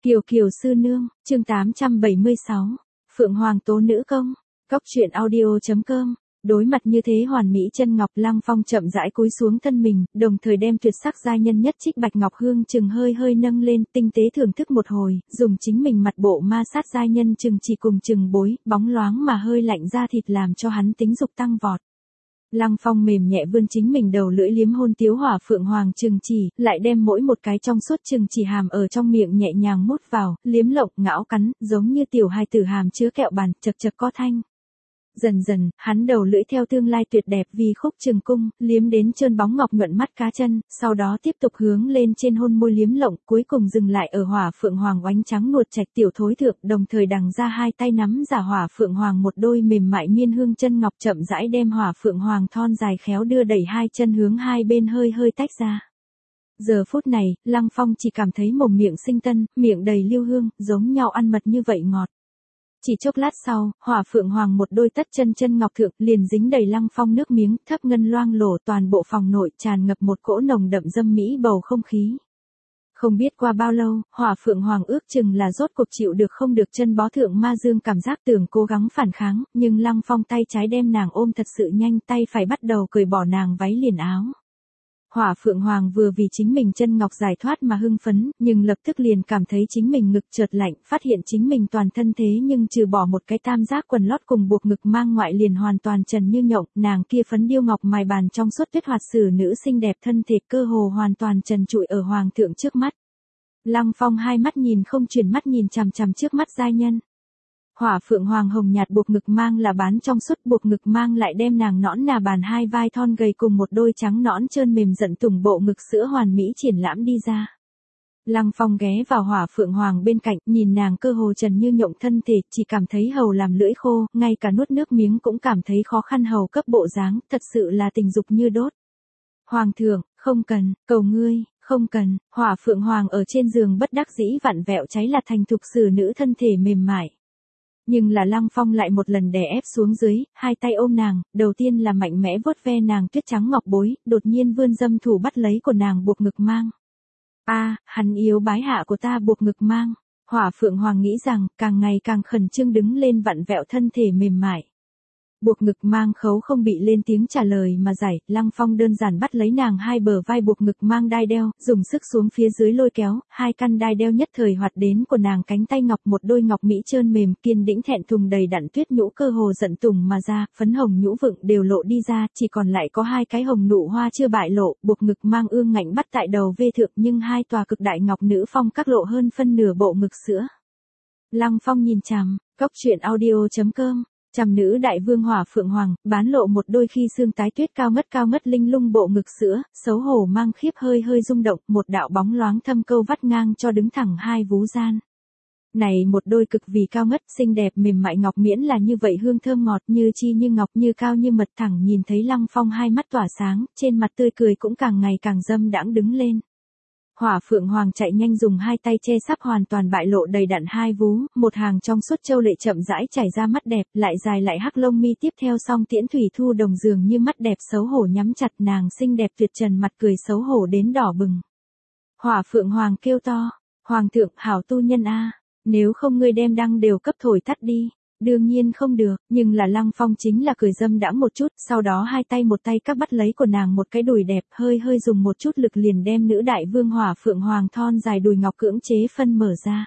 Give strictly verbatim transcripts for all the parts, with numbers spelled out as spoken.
Kiều Kiều sư nương, chương tám trăm bảy mươi sáu, Phượng Hoàng tố nữ công, Cóc truyện audio.com. Đối mặt như thế hoàn mỹ chân ngọc, Lăng Phong chậm rãi cúi xuống thân mình, đồng thời đem tuyệt sắc giai nhân nhất trích bạch ngọc hương chừng hơi hơi nâng lên, tinh tế thưởng thức một hồi, dùng chính mình mặt bộ ma sát giai nhân chừng chỉ cùng chừng bối, bóng loáng mà hơi lạnh da thịt làm cho hắn tính dục tăng vọt. Lăng Phong mềm nhẹ vươn chính mình đầu lưỡi liếm hôn Tiếu Hỏa Phượng Hoàng chừng chỉ, lại đem mỗi một cái trong suốt chừng chỉ hàm ở trong miệng nhẹ nhàng mút vào, liếm lộng, ngão cắn, giống như tiểu hài tử hàm chứa kẹo bàn, chật chật có thanh. Dần dần, hắn đầu lưỡi theo tương lai tuyệt đẹp vì khúc trường cung, liếm đến trơn bóng ngọc nhuận mắt cá chân, sau đó tiếp tục hướng lên trên hôn môi liếm lộng, cuối cùng dừng lại ở Hỏa Phượng Hoàng oánh trắng nuột trạch tiểu thối thượng, đồng thời đằng ra hai tay nắm giả Hỏa Phượng Hoàng một đôi mềm mại miên hương chân ngọc chậm rãi đem Hỏa Phượng Hoàng thon dài khéo đưa đẩy hai chân hướng hai bên hơi hơi tách ra. Giờ phút này, Lăng Phong chỉ cảm thấy mồm miệng sinh tân, miệng đầy lưu hương, giống nhau ăn mật như vậy ngọt. Chỉ chốc lát sau, Hỏa Phượng Hoàng một đôi tất chân chân ngọc thượng liền dính đầy Lăng Phong nước miếng, thấp ngân loang lổ, toàn bộ phòng nội tràn ngập một cỗ nồng đậm dâm mỹ bầu không khí. Không biết qua bao lâu, Hỏa Phượng Hoàng ước chừng là rốt cuộc chịu được không được chân bó thượng ma dương cảm giác, tưởng cố gắng phản kháng, nhưng Lăng Phong tay trái đem nàng ôm thật sự nhanh, tay phải bắt đầu cởi bỏ nàng váy liền áo. Hỏa Phượng Hoàng vừa vì chính mình chân ngọc giải thoát mà hưng phấn, nhưng lập tức liền cảm thấy chính mình ngực chợt lạnh, phát hiện chính mình toàn thân thế nhưng trừ bỏ một cái tam giác quần lót cùng buộc ngực mang ngoại liền hoàn toàn trần như nhộng, nàng kia phấn điêu ngọc mài bàn trong suốt tuyết hoạt sử nữ xinh đẹp thân thể cơ hồ hoàn toàn trần trụi ở hoàng thượng trước mắt. Lăng Phong hai mắt nhìn không chuyển mắt nhìn chằm chằm trước mắt giai nhân. Hỏa Phượng Hoàng hồng nhạt buộc ngực mang là bán trong suốt, buộc ngực mang lại đem nàng nõn nà bàn hai vai thon gầy cùng một đôi trắng nõn trơn mềm giận tùng bộ ngực sữa hoàn mỹ triển lãm đi ra. Lăng Phong ghé vào Hỏa Phượng Hoàng bên cạnh, nhìn nàng cơ hồ trần như nhộng thân thể, chỉ cảm thấy hầu làm lưỡi khô, ngay cả nuốt nước miếng cũng cảm thấy khó khăn hầu cấp bộ dáng, thật sự là tình dục như đốt. Hoàng thượng, không cần, cầu ngươi, không cần. Hỏa Phượng Hoàng ở trên giường bất đắc dĩ vặn vẹo cháy là thành thục sử nữ thân thể mềm mại. Nhưng là Lăng Phong lại một lần đè ép xuống dưới, hai tay ôm nàng, đầu tiên là mạnh mẽ vuốt ve nàng tuyết trắng ngọc bối, đột nhiên vươn dâm thủ bắt lấy của nàng buộc ngực mang. A, à, hắn yếu bái hạ của ta buộc ngực mang. Hỏa Phượng Hoàng nghĩ rằng, càng ngày càng khẩn trương đứng lên vặn vẹo thân thể mềm mại. Buộc ngực mang khấu không bị lên tiếng trả lời mà giải, Lăng Phong đơn giản bắt lấy nàng hai bờ vai buộc ngực mang đai đeo, dùng sức xuống phía dưới lôi kéo, hai căn đai đeo nhất thời hoạt đến của nàng cánh tay ngọc, một đôi ngọc mỹ trơn mềm kiên đĩnh thẹn thùng đầy đặn tuyết nhũ cơ hồ giận tùng mà ra, phấn hồng nhũ vựng đều lộ đi ra, chỉ còn lại có hai cái hồng nụ hoa chưa bại lộ, buộc ngực mang ương ngạnh bắt tại đầu vê thượng, nhưng hai tòa cực đại ngọc nữ phong các lộ hơn phân nửa bộ ngực sữa. Lăng Phong nhìn chằm, Cóc truyện audio.com. Chằm nữ đại vương Hỏa Phượng Hoàng, bán lộ một đôi khi xương tái tuyết cao ngất cao ngất linh lung bộ ngực sữa, xấu hổ mang khiếp hơi hơi rung động, một đạo bóng loáng thâm câu vắt ngang cho đứng thẳng hai vú gian. Này một đôi cực vì cao ngất, xinh đẹp mềm mại ngọc miễn là như vậy hương thơm ngọt như chi như ngọc như cao như mật, thẳng nhìn thấy Lăng Phong hai mắt tỏa sáng, trên mặt tươi cười cũng càng ngày càng dâm đãng đứng lên. Hỏa Phượng Hoàng chạy nhanh dùng hai tay che sắp hoàn toàn bại lộ đầy đặn hai vú, một hàng trong suốt châu lệ chậm rãi chảy ra mắt đẹp, lại dài lại hắc lông mi tiếp theo song tiễn thủy thu đồng dường như mắt đẹp xấu hổ nhắm chặt, nàng xinh đẹp tuyệt trần mặt cười xấu hổ đến đỏ bừng. Hỏa Phượng Hoàng kêu to, Hoàng thượng, hảo tu nhân a, nếu không ngươi đem đăng đều cấp thổi tắt đi. Đương nhiên không được, nhưng là Lăng Phong chính là cười dâm đãng một chút, sau đó hai tay một tay các bắt lấy của nàng một cái đùi đẹp, hơi hơi dùng một chút lực liền đem nữ đại vương Hỏa Phượng Hoàng thon dài đùi ngọc cưỡng chế phân mở ra.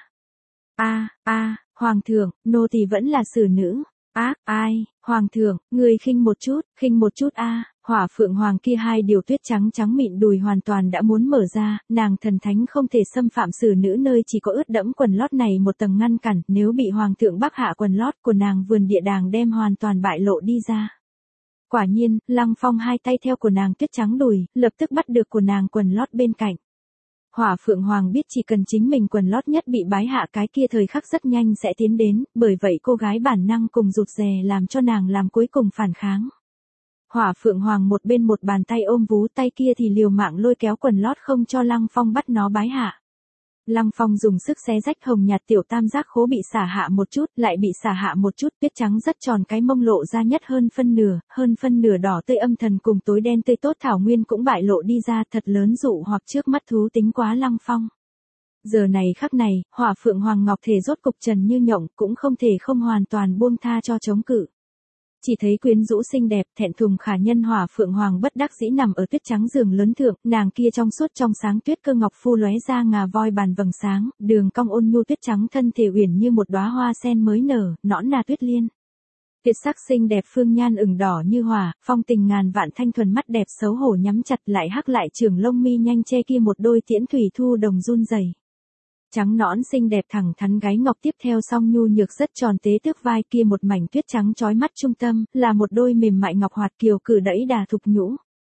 A, a, Hoàng thượng, nô tỳ vẫn là xử nữ. Ác, ai, Hoàng thượng, người khinh một chút, khinh một chút a. Hỏa Phượng Hoàng kia hai điều tuyết trắng trắng mịn đùi hoàn toàn đã muốn mở ra, nàng thần thánh không thể xâm phạm xử nữ nơi chỉ có ướt đẫm quần lót này một tầng ngăn cản, nếu bị Hoàng thượng bắc hạ quần lót của nàng vườn địa đàng đem hoàn toàn bại lộ đi ra. Quả nhiên, Lăng Phong hai tay theo của nàng tuyết trắng đùi, lập tức bắt được của nàng quần lót bên cạnh. Hỏa Phượng Hoàng biết chỉ cần chính mình quần lót nhất bị bái hạ cái kia thời khắc rất nhanh sẽ tiến đến, bởi vậy cô gái bản năng cùng rụt rè làm cho nàng làm cuối cùng phản kháng. Hỏa Phượng Hoàng một bên một bàn tay ôm vú, tay kia thì liều mạng lôi kéo quần lót không cho Lăng Phong bắt nó bái hạ. Lăng Phong dùng sức xé rách hồng nhạt tiểu tam giác khố bị xả hạ một chút, lại bị xả hạ một chút, tuyết trắng rất tròn cái mông lộ ra nhất hơn phân nửa, hơn phân nửa đỏ tươi âm thần cùng tối đen tươi tốt thảo nguyên cũng bại lộ đi ra, thật lớn dụ hoặc trước mắt thú tính quá Lăng Phong. Giờ này khắc này, Hỏa Phượng Hoàng Ngọc thể rốt cục trần như nhộng, cũng không thể không hoàn toàn buông tha cho chống cự. Chỉ thấy quyến rũ xinh đẹp, thẹn thùng khả nhân Hỏa Phượng Hoàng bất đắc dĩ nằm ở tuyết trắng giường lớn thượng, nàng kia trong suốt trong sáng tuyết cơ ngọc phu lóe ra ngà voi bàn vầng sáng, đường cong ôn nhu tuyết trắng thân thể uyển như một đóa hoa sen mới nở, nõn nà tuyết liên. Tuyệt sắc xinh đẹp phương nhan ửng đỏ như hỏa, phong tình ngàn vạn thanh thuần mắt đẹp xấu hổ nhắm chặt lại hắc lại trường lông mi nhanh che kia một đôi tiễn thủy thu đồng run rẩy. Trắng nõn xinh đẹp thẳng thắn gáy ngọc tiếp theo song nhu nhược rất tròn tế tước vai kia một mảnh tuyết trắng chói mắt trung tâm, là một đôi mềm mại ngọc hoạt kiều cử đẫy đà thục nhũ.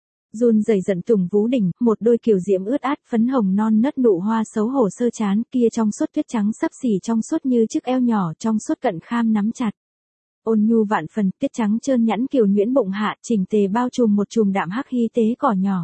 Run rẩy giận tùng vú đỉnh, một đôi kiều diễm ướt át phấn hồng non nớt nụ hoa xấu hổ sơ chán kia trong suốt tuyết trắng sấp xỉ trong suốt như chiếc eo nhỏ trong suốt cận kham nắm chặt. Ôn nhu vạn phần, tuyết trắng trơn nhẵn kiều nhuyễn bụng hạ, chỉnh tề bao trùm một chùm đạm hắc hy tế cỏ nhỏ.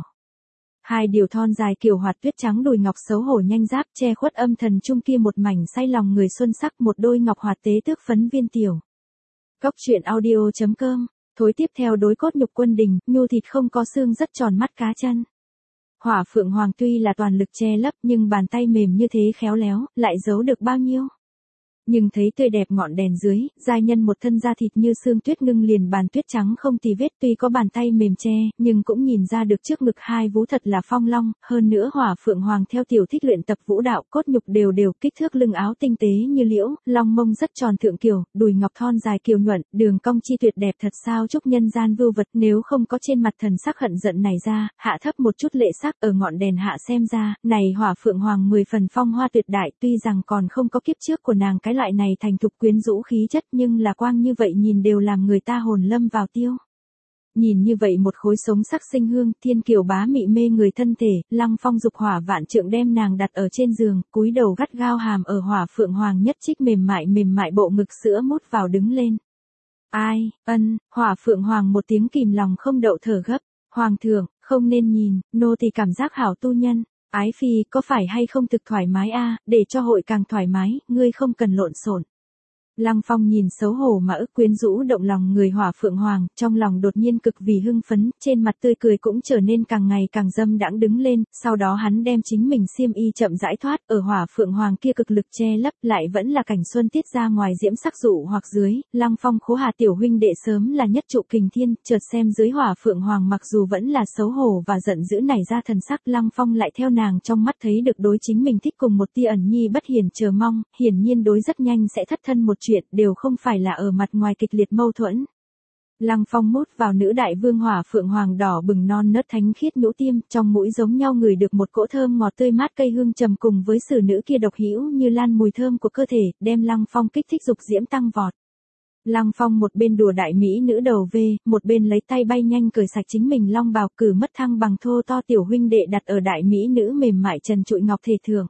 Hai điều thon dài kiều hoạt tuyết trắng đùi ngọc xấu hổ nhanh giáp che khuất âm thần trung kia một mảnh say lòng người xuân sắc một đôi ngọc hoạt tế tước phấn viên tiểu. Cốc truyện audio chấm com, thối tiếp theo đối cốt nhục quân đình, nhu thịt không có xương rất tròn mắt cá chân. Hỏa Phượng Hoàng tuy là toàn lực che lấp nhưng bàn tay mềm như thế khéo léo, lại giấu được bao nhiêu. Nhưng thấy tươi đẹp ngọn đèn dưới, giai nhân một thân da thịt như xương tuyết ngưng liền bàn tuyết trắng không tì vết tuy có bàn tay mềm che, nhưng cũng nhìn ra được trước ngực hai vú thật là phong long, hơn nữa Hỏa Phượng Hoàng theo tiểu thích luyện tập vũ đạo cốt nhục đều đều kích thước lưng áo tinh tế như liễu, long mông rất tròn thượng kiều, đùi ngọc thon dài kiều nhuận, đường cong chi tuyệt đẹp thật sao chúc nhân gian vưu vật nếu không có trên mặt thần sắc hận giận này ra, hạ thấp một chút lệ sắc ở ngọn đèn hạ xem ra, này Hỏa Phượng Hoàng mười phần phong hoa tuyệt đại tuy rằng còn không có kiếp trước của nàng cái loại này thành thục quyến rũ khí chất nhưng là quang như vậy nhìn đều làm người ta hồn lâm vào tiêu. Nhìn như vậy một khối sống sắc sinh hương, thiên kiều bá mị mê người thân thể, Lăng Phong dục hỏa vạn trượng đem nàng đặt ở trên giường, cúi đầu gắt gao hàm ở Hỏa Phượng Hoàng nhất trích mềm mại mềm mại bộ ngực sữa mút vào đứng lên. Ai, ân, Hỏa Phượng Hoàng một tiếng kìm lòng không đậu thở gấp, Hoàng thượng, không nên nhìn, nô thì cảm giác hảo tu nhân. Ái phi, có phải hay không thực thoải mái a, để cho hội càng thoải mái, ngươi không cần lộn xộn. Lăng Phong nhìn xấu hổ mà ức quyến rũ động lòng người Hỏa Phượng Hoàng, trong lòng đột nhiên cực vì hưng phấn, trên mặt tươi cười cũng trở nên càng ngày càng dâm đãng đứng lên, sau đó hắn đem chính mình xiêm y chậm rãi thoát, ở Hỏa Phượng Hoàng kia cực lực che lấp, lại vẫn là cảnh xuân tiết ra ngoài diễm sắc dụ hoặc dưới, Lăng Phong khố hà tiểu huynh đệ sớm là nhất trụ kình thiên, chợt xem dưới Hỏa Phượng Hoàng mặc dù vẫn là xấu hổ và giận dữ nảy ra thần sắc, Lăng Phong lại theo nàng trong mắt thấy được đối chính mình thích cùng một tia ẩn nhi bất hiền chờ mong, hiển nhiên đối rất nhanh sẽ thất thân một chuyện đều không phải là ở mặt ngoài kịch liệt mâu thuẫn. Lăng Phong mút vào nữ đại vương Hỏa Phượng Hoàng đỏ bừng non nớt thánh khiết nhũ tiêm, trong mũi giống nhau ngửi được một cỗ thơm ngọt tươi mát cây hương trầm cùng với sử nữ kia độc hữu như lan mùi thơm của cơ thể, đem Lăng Phong kích thích dục diễm tăng vọt. Lăng Phong một bên đùa đại mỹ nữ đầu vê, một bên lấy tay bay nhanh cởi sạch chính mình long bào cử mất thăng bằng thô to tiểu huynh đệ đặt ở đại mỹ nữ mềm mại trần trụi ngọc thể thượng.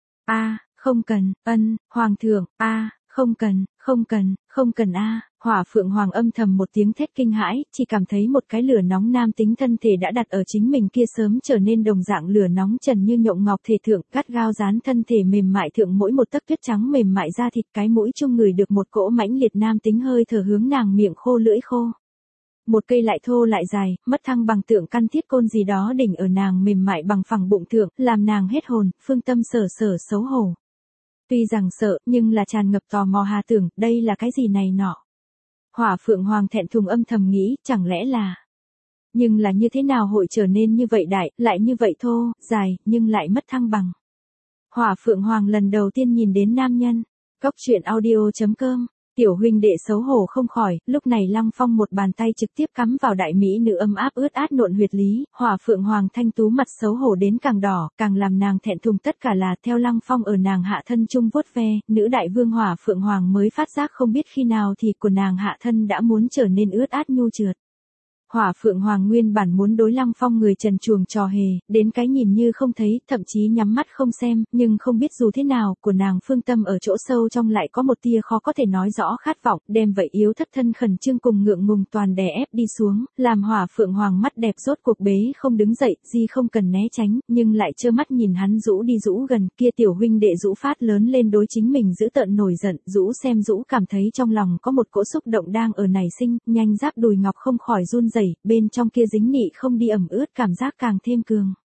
A, không cần, ân, Hoàng thượng, a. Không cần, không cần, không cần a. Hỏa Phượng Hoàng âm thầm một tiếng thét kinh hãi, chỉ cảm thấy một cái lửa nóng nam tính thân thể đã đặt ở chính mình kia sớm trở nên đồng dạng lửa nóng trần như nhộng ngọc thể thượng, gắt gao dán thân thể mềm mại thượng mỗi một tấc tuyết trắng mềm mại da thịt, cái mũi chung người được một cỗ mãnh liệt nam tính hơi thở hướng nàng miệng khô lưỡi khô. Một cây lại thô lại dài, mất thăng bằng tượng căn thiết côn gì đó đỉnh ở nàng mềm mại bằng phẳng bụng thượng, làm nàng hết hồn, phương tâm sở sở xấu hổ. Tuy rằng sợ, nhưng là tràn ngập tò mò hà tưởng, đây là cái gì này nọ. Hỏa Phượng Hoàng thẹn thùng âm thầm nghĩ, chẳng lẽ là... Nhưng là như thế nào hội trở nên như vậy đại, lại như vậy thô, dài, nhưng lại mất thăng bằng. Hỏa Phượng Hoàng lần đầu tiên nhìn đến nam nhân. Cốc truyện audio chấm com. Tiểu huynh đệ xấu hổ không khỏi, lúc này Lăng Phong một bàn tay trực tiếp cắm vào đại mỹ nữ ấm áp ướt át nộn huyệt lý, Hỏa Phượng Hoàng thanh tú mặt xấu hổ đến càng đỏ, càng làm nàng thẹn thùng tất cả là theo Lăng Phong ở nàng hạ thân chung vuốt ve, nữ đại vương Hỏa Phượng Hoàng mới phát giác không biết khi nào thì của nàng hạ thân đã muốn trở nên ướt át nhu trượt. Hỏa Phượng Hoàng nguyên bản muốn đối Lăng Phong người trần truồng trò hề, đến cái nhìn như không thấy, thậm chí nhắm mắt không xem, nhưng không biết dù thế nào, của nàng phương tâm ở chỗ sâu trong lại có một tia khó có thể nói rõ khát vọng, đem vậy yếu thất thân khẩn trương cùng ngượng ngùng toàn đè ép đi xuống, làm Hỏa Phượng Hoàng mắt đẹp rốt cuộc bế không đứng dậy, gì không cần né tránh, nhưng lại trơ mắt nhìn hắn rũ đi rũ gần, kia tiểu huynh đệ rũ phát lớn lên đối chính mình giữ tợn nổi giận, rũ xem rũ cảm thấy trong lòng có một cỗ xúc động đang ở nảy sinh, nhanh giáp đùi ngọc không khỏi run rẩy, bên trong kia dính nị không đi ẩm ướt cảm giác càng thêm cường.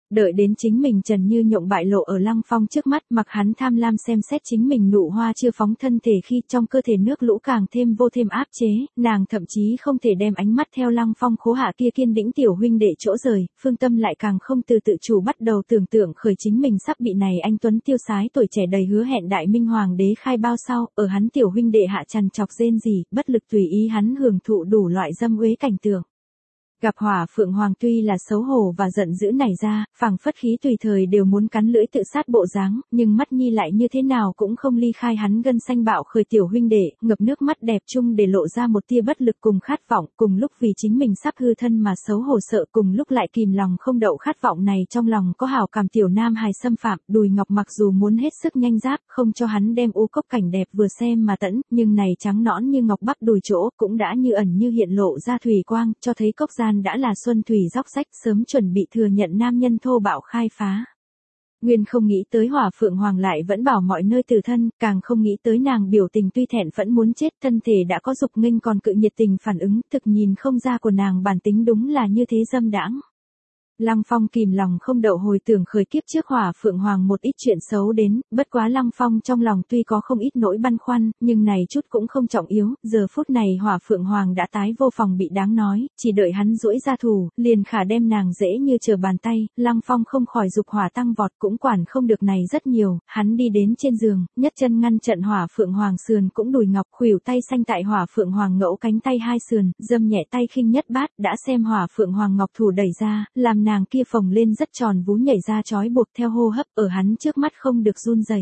Đợi đến chính mình trần như nhộng bại lộ ở Lăng Phong trước mắt, mặc hắn tham lam xem xét chính mình nụ hoa chưa phóng thân thể khi trong cơ thể nước lũ càng thêm vô thêm áp chế, nàng thậm chí không thể đem ánh mắt theo Lăng Phong khố hạ kia kiên đĩnh tiểu huynh đệ chỗ rời, phương tâm lại càng không từ tự chủ bắt đầu tưởng tượng khởi chính mình sắp bị này anh tuấn tiêu sái tuổi trẻ đầy hứa hẹn đại minh hoàng đế khai bao sau, ở hắn tiểu huynh đệ hạ trằn chọc rên gì, bất lực tùy ý hắn hưởng thụ đủ loại dâm uế cảnh tượng. Gặp Hỏa Phượng Hoàng tuy là xấu hổ và giận dữ nảy ra, phảng phất khí tùy thời đều muốn cắn lưỡi tự sát bộ dáng, nhưng mắt nhi lại như thế nào cũng không ly khai hắn gân xanh bạo khởi tiểu huynh đệ, ngập nước mắt đẹp chung để lộ ra một tia bất lực cùng khát vọng, cùng lúc vì chính mình sắp hư thân mà xấu hổ sợ, cùng lúc lại kìm lòng không đậu khát vọng này trong lòng có hảo cảm tiểu nam hài xâm phạm, Đùi Ngọc mặc dù muốn hết sức nhanh giáp, không cho hắn đem u cốc cảnh đẹp vừa xem mà tẫn, nhưng này trắng nõn như ngọc bắp đùi chỗ, cũng đã như ẩn như hiện lộ ra thủy quang, cho thấy cốc ra đã là xuân thủy dốc sách sớm chuẩn bị thừa nhận nam nhân thô bạo khai phá. Nguyên không nghĩ tới Hỏa Phượng Hoàng lại vẫn bảo mọi nơi từ thân, càng không nghĩ tới nàng biểu tình tuy thẹn vẫn muốn chết, thân thể đã có dục nghênh còn cự nhiệt tình phản ứng, thực nhìn không ra của nàng bản tính đúng là như thế dâm đãng. Lăng Phong kìm lòng không đậu hồi tưởng khởi kiếp trước Hỏa Phượng Hoàng một ít chuyện xấu đến, bất quá Lăng Phong trong lòng tuy có không ít nỗi băn khoăn, nhưng này chút cũng không trọng yếu, giờ phút này Hỏa Phượng Hoàng đã tái vô phòng bị đáng nói, chỉ đợi hắn duỗi ra thủ, liền khả đem nàng dễ như trở bàn tay, Lăng Phong không khỏi dục hỏa tăng vọt cũng quản không được này rất nhiều, hắn đi đến trên giường, nhất chân ngăn trận Hỏa Phượng Hoàng sườn cũng Đùi Ngọc khuỷu tay xanh tại Hỏa Phượng Hoàng ngẫu cánh tay hai sườn, dâm nhẹ tay khinh nhất bát, đã xem Hỏa Phượng Hoàng ngọc thủ đẩy ra, làm nàng kia phồng lên rất tròn vú nhảy ra trói buộc theo hô hấp ở hắn trước mắt không được run rẩy.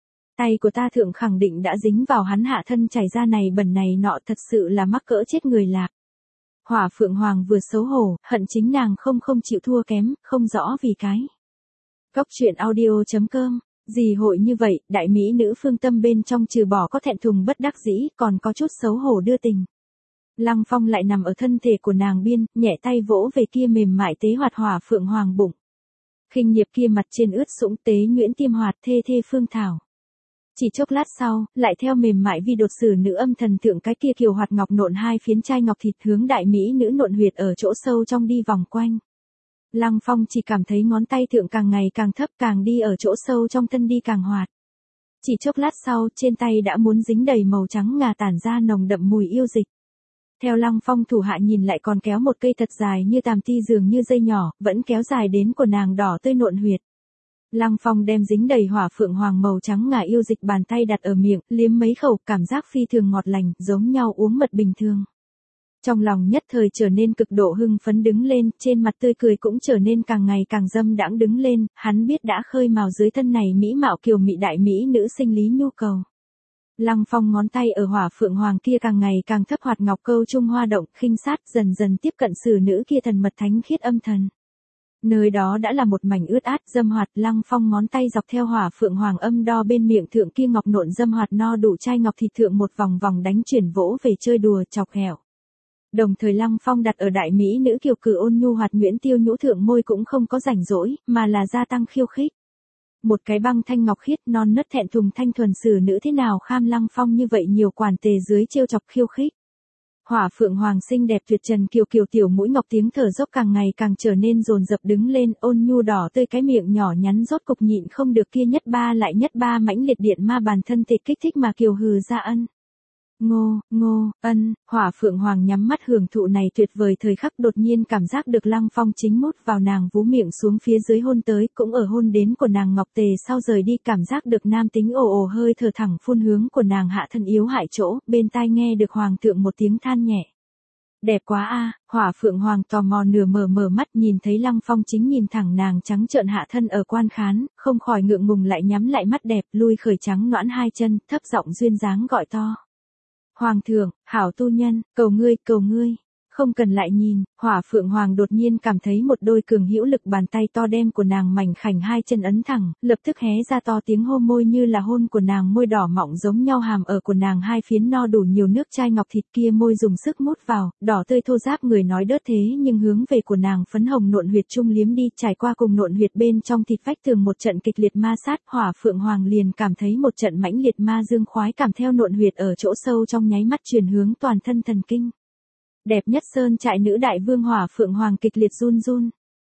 Tay của ta thượng khẳng định đã dính vào hắn hạ thân chảy ra này bẩn này nọ, thật sự là mắc cỡ chết người lạc. Hỏa Phượng Hoàng vừa xấu hổ, hận chính nàng không không chịu thua kém, không rõ vì cái. Cốc truyện audio chấm com, gì hội như vậy, đại mỹ nữ phương tâm bên trong trừ bỏ có thẹn thùng bất đắc dĩ, còn có chút xấu hổ đưa tình. Lăng Phong lại nằm ở thân thể của nàng biên, nhẹ tay vỗ về kia mềm mại tế hoạt Hỏa Phượng Hoàng bụng. Khinh Nhiệp kia mặt trên ướt sũng tế nhuyễn tiêm hoạt thê thê phương thảo. Chỉ chốc lát sau, lại theo mềm mại vi đột sử nữ âm thần thượng cái kia kiều hoạt ngọc nộn hai phiến chai ngọc thịt hướng đại mỹ nữ nộn huyệt ở chỗ sâu trong đi vòng quanh. Lăng Phong chỉ cảm thấy ngón tay thượng càng ngày càng thấp, càng đi ở chỗ sâu trong thân đi càng hoạt. Chỉ chốc lát sau, trên tay đã muốn dính đầy màu trắng ngà tản ra nồng đậm mùi yêu dịch. Theo Lăng Phong thủ hạ nhìn lại còn kéo một cây thật dài như tàm ti dường như dây nhỏ, vẫn kéo dài đến của nàng đỏ tươi nộn huyệt. Lăng Phong đem dính đầy Hỏa Phượng Hoàng màu trắng ngà yêu dịch bàn tay đặt ở miệng, liếm mấy khẩu, cảm giác phi thường ngọt lành, giống nhau uống mật bình thường. Trong lòng nhất thời trở nên cực độ hưng phấn đứng lên, trên mặt tươi cười cũng trở nên càng ngày càng dâm đãng đứng lên, hắn biết đã khơi mào dưới thân này mỹ mạo kiều mị đại mỹ nữ sinh lý nhu cầu. Lăng Phong ngón tay ở Hỏa Phượng Hoàng kia càng ngày càng thấp hoạt ngọc câu trung hoa động, khinh sát dần dần tiếp cận xử nữ kia thần mật thánh khiết âm thần. Nơi đó đã là một mảnh ướt át dâm hoạt, Lăng Phong ngón tay dọc theo Hỏa Phượng Hoàng âm đo bên miệng thượng kia ngọc nộn dâm hoạt no đủ chai ngọc thịt thượng một vòng vòng đánh chuyển vỗ về chơi đùa chọc hẻo. Đồng thời Lăng Phong đặt ở đại mỹ nữ kiều cử ôn nhu hoạt nhuyễn tiêu nhũ thượng môi cũng không có rảnh rỗi, mà là gia tăng khiêu khích. Một cái băng thanh ngọc khiết non nớt thẹn thùng thanh thuần xử nữ thế nào kham Lăng Phong như vậy nhiều quản tề dưới trêu chọc khiêu khích. Hỏa Phượng Hoàng xinh đẹp tuyệt trần kiều kiều tiểu mũi ngọc tiếng thở dốc càng ngày càng trở nên dồn dập đứng lên, ôn nhu đỏ tươi cái miệng nhỏ nhắn rốt cục nhịn không được kia nhất ba lại nhất ba mãnh liệt điện ma bàn thân thịt kích thích mà kiều hừ ra ân. Ngô, ngô, ân, Hỏa Phượng Hoàng nhắm mắt hưởng thụ này tuyệt vời thời khắc, đột nhiên cảm giác được Lăng Phong chính mút vào nàng vú miệng xuống phía dưới hôn tới, cũng ở hôn đến của nàng ngọc tề sau rời đi, cảm giác được nam tính ồ ồ hơi thở thẳng phun hướng của nàng hạ thân yếu hại chỗ, bên tai nghe được Hoàng thượng một tiếng than nhẹ. Đẹp quá a, Hỏa Phượng Hoàng tò mò nửa mở mở mắt nhìn thấy Lăng Phong chính nhìn thẳng nàng trắng trợn hạ thân ở quan khán, không khỏi ngượng ngùng lại nhắm lại mắt đẹp, lui khởi trắng nõn hai chân, thấp giọng duyên dáng gọi to. Hoàng thượng, hảo tu nhân, cầu ngươi, cầu ngươi. Không cần lại nhìn, Hỏa Phượng Hoàng đột nhiên cảm thấy một đôi cường hữu lực bàn tay to đem của nàng mảnh khảnh hai chân ấn thẳng, lập tức hé ra to tiếng hô môi như là hôn của nàng, môi đỏ mọng giống nhau hàm ở của nàng hai phiến no đủ nhiều nước chai ngọc thịt kia, môi dùng sức mút vào, đỏ tươi thô ráp người nói đớt thế nhưng hướng về của nàng phấn hồng nộn huyệt trung liếm đi, trải qua cùng nộn huyệt bên trong thịt vách tường một trận kịch liệt ma sát, Hỏa Phượng Hoàng liền cảm thấy một trận mãnh liệt ma dương khoái cảm theo nộn huyệt ở chỗ sâu trong nháy mắt truyền hướng toàn thân thần kinh. Đẹp nhất sơn trại nữ đại vương Hỏa Phượng Hoàng kịch liệt run run.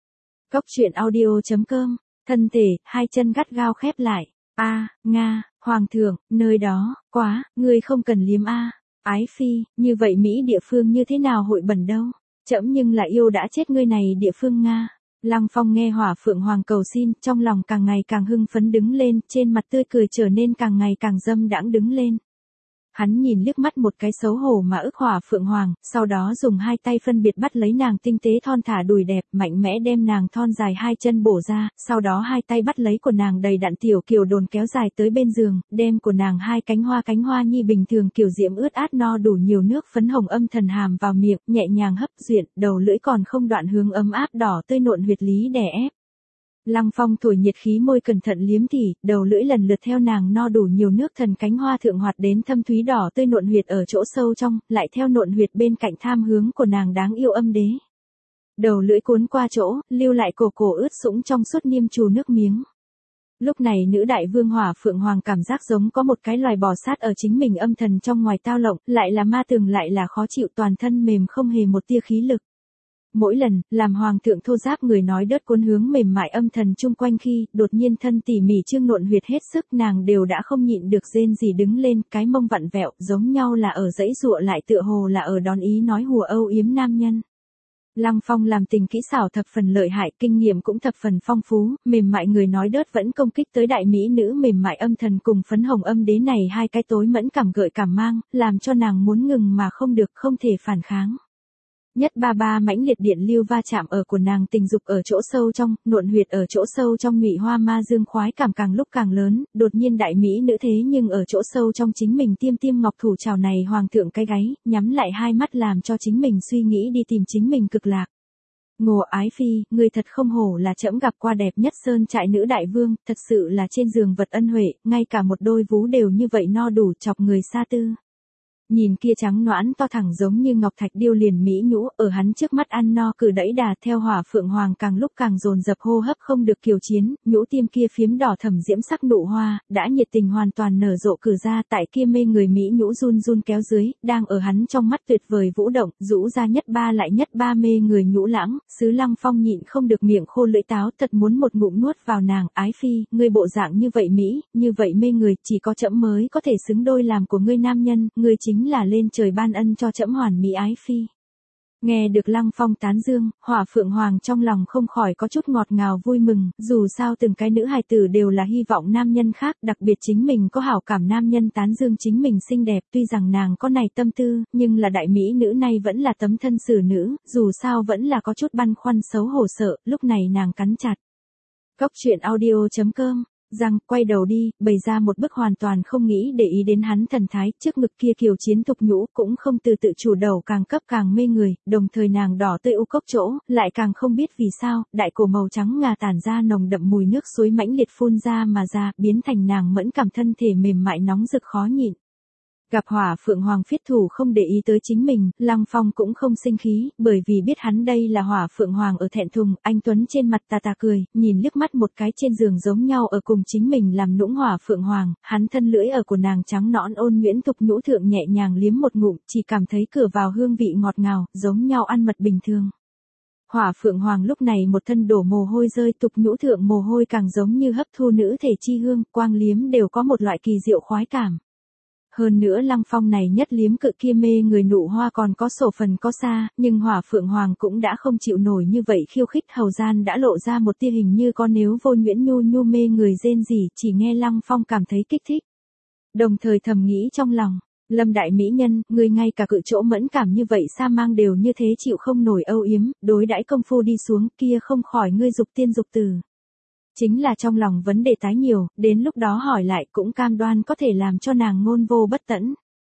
Cóc truyện audio chấm com, thân thể, hai chân gắt gao khép lại. A, Nga, Hoàng thượng, nơi đó, quá, ngươi không cần liếm A. Ái phi, như vậy Mỹ địa phương như thế nào hội bẩn đâu. Trẫm nhưng là yêu đã chết ngươi này địa phương Nga. Lăng Phong nghe Hỏa Phượng Hoàng cầu xin, trong lòng càng ngày càng hưng phấn đứng lên, trên mặt tươi cười trở nên càng ngày càng dâm đãng đứng lên. Hắn nhìn liếc mắt một cái xấu hổ mà ức Hỏa Phượng Hoàng, sau đó dùng hai tay phân biệt bắt lấy nàng tinh tế thon thả đùi đẹp, mạnh mẽ đem nàng thon dài hai chân bổ ra, sau đó hai tay bắt lấy của nàng đầy đặn tiểu kiều đồn kéo dài tới bên giường, đem của nàng hai cánh hoa cánh hoa nhi bình thường kiểu diễm ướt át no đủ nhiều nước phấn hồng âm thần hàm vào miệng, nhẹ nhàng hấp duyện, đầu lưỡi còn không đoạn hướng ấm áp đỏ tươi nộn huyệt lý đè ép. Lăng Phong thổi nhiệt khí môi cẩn thận liếm tỉ, đầu lưỡi lần lượt theo nàng no đủ nhiều nước thần cánh hoa thượng hoạt đến thâm thúy đỏ tươi nộn huyệt ở chỗ sâu trong, lại theo nộn huyệt bên cạnh tham hướng của nàng đáng yêu âm đế. Đầu lưỡi cuốn qua chỗ, lưu lại cổ cổ ướt sũng trong suốt niêm trù nước miếng. Lúc này nữ đại vương Hỏa Phượng Hoàng cảm giác giống có một cái loài bò sát ở chính mình âm thần trong ngoài tao lộng, lại là ma tường lại là khó chịu toàn thân mềm không hề một tia khí lực. Mỗi lần, làm hoàng thượng thô giáp người nói đớt cuốn hướng mềm mại âm thần chung quanh khi, đột nhiên thân tỉ mỉ trương nộn huyệt hết sức nàng đều đã không nhịn được rên gì đứng lên, cái mông vặn vẹo, giống nhau là ở dãy dụa lại tựa hồ là ở đón ý nói hùa âu yếm nam nhân. Lăng Phong làm tình kỹ xảo thập phần lợi hại, kinh nghiệm cũng thập phần phong phú, mềm mại người nói đớt vẫn công kích tới đại mỹ nữ mềm mại âm thần cùng phấn hồng âm đế này hai cái tối mẫn cảm gợi cảm mang, làm cho nàng muốn ngừng mà không được không thể phản kháng. Nhất ba ba mãnh liệt điện lưu va chạm ở của nàng tình dục ở chỗ sâu trong, nộn huyệt ở chỗ sâu trong nhụy hoa ma dương khoái cảm càng lúc càng lớn, đột nhiên đại mỹ nữ thế nhưng ở chỗ sâu trong chính mình tiêm tiêm ngọc thủ trào này hoàng thượng cái gáy, nhắm lại hai mắt làm cho chính mình suy nghĩ đi tìm chính mình cực lạc. Ngô ái phi, người thật không hổ là trẫm gặp qua đẹp nhất sơn trại nữ đại vương, thật sự là trên giường vật ân huệ, ngay cả một đôi vú đều như vậy no đủ chọc người xa tư. Nhìn kia trắng noãn to thẳng giống như ngọc thạch điêu liền mỹ nhũ, ở hắn trước mắt ăn no cử đẩy đà theo Hỏa Phượng Hoàng càng lúc càng dồn dập hô hấp không được kiều chiến, nhũ tiêm kia phiếm đỏ thẫm diễm sắc nụ hoa, đã nhiệt tình hoàn toàn nở rộ cử ra tại kia mê người mỹ nhũ run run kéo dưới, đang ở hắn trong mắt tuyệt vời vũ động, rũ ra nhất ba lại nhất ba mê người nhũ lãng, sứ Lăng Phong nhịn không được miệng khô lưỡi táo thật muốn một ngụm nuốt vào nàng, ái phi, ngươi bộ dạng như vậy mỹ, như vậy mê người, chỉ có trẫm mới có thể xứng đôi làm của ngươi nam nhân, ngươi chính là lên trời ban ân cho trẫm hoàn mỹ ái phi. Nghe được Lăng Phong tán dương, Hỏa Phượng Hoàng trong lòng không khỏi có chút ngọt ngào vui mừng, dù sao từng cái nữ hài tử đều là hy vọng nam nhân khác, đặc biệt chính mình có hảo cảm nam nhân tán dương chính mình xinh đẹp, tuy rằng nàng có này tâm tư, nhưng là đại mỹ nữ này vẫn là tấm thân xử nữ, dù sao vẫn là có chút băn khoăn xấu hổ sợ, lúc này nàng cắn chặt. Cóc truyện audio chấm com rằng, quay đầu đi, bày ra một bức hoàn toàn không nghĩ để ý đến hắn thần thái, trước ngực kia kiều chiến thục nhũ, cũng không từ tự chủ đầu càng cấp càng mê người, đồng thời nàng đỏ tươi u cốc chỗ, lại càng không biết vì sao, đại cổ màu trắng ngà tản ra nồng đậm mùi nước suối mãnh liệt phun ra mà ra, biến thành nàng mẫn cảm thân thể mềm mại nóng rực khó nhịn. Gặp Hỏa Phượng Hoàng phiết thủ không để ý tới chính mình, Lăng Phong cũng không sinh khí, bởi vì biết hắn đây là Hỏa Phượng Hoàng ở thẹn thùng, anh Tuấn trên mặt tà tà cười, nhìn liếc mắt một cái trên giường giống nhau ở cùng chính mình làm nũng Hỏa Phượng Hoàng, hắn thân lưỡi ở của nàng trắng nõn ôn nhuyễn thục nhũ thượng nhẹ nhàng liếm một ngụm, chỉ cảm thấy cửa vào hương vị ngọt ngào, giống nhau ăn mật bình thường. Hỏa Phượng Hoàng lúc này một thân đổ mồ hôi rơi, thục nhũ thượng mồ hôi càng giống như hấp thu nữ thể chi hương, quang liếm đều có một loại kỳ diệu khoái cảm. Hơn nữa Lăng Phong này nhất liếm cự kia mê người nụ hoa còn có sổ phần có xa, nhưng Hỏa Phượng Hoàng cũng đã không chịu nổi như vậy khiêu khích, hầu gian đã lộ ra một tia hình như có nếu vô nhuyễn nhu nhu mê người rên rỉ, chỉ nghe Lăng Phong cảm thấy kích thích. Đồng thời thầm nghĩ trong lòng, Lâm đại mỹ nhân, người ngay cả cự chỗ mẫn cảm như vậy sa mang đều như thế chịu không nổi âu yếm, đối đãi công phu đi xuống kia không khỏi ngươi dục tiên dục tử. Chính là trong lòng vấn đề tái nhiều, đến lúc đó hỏi lại cũng cam đoan có thể làm cho nàng ngôn vô bất tẫn.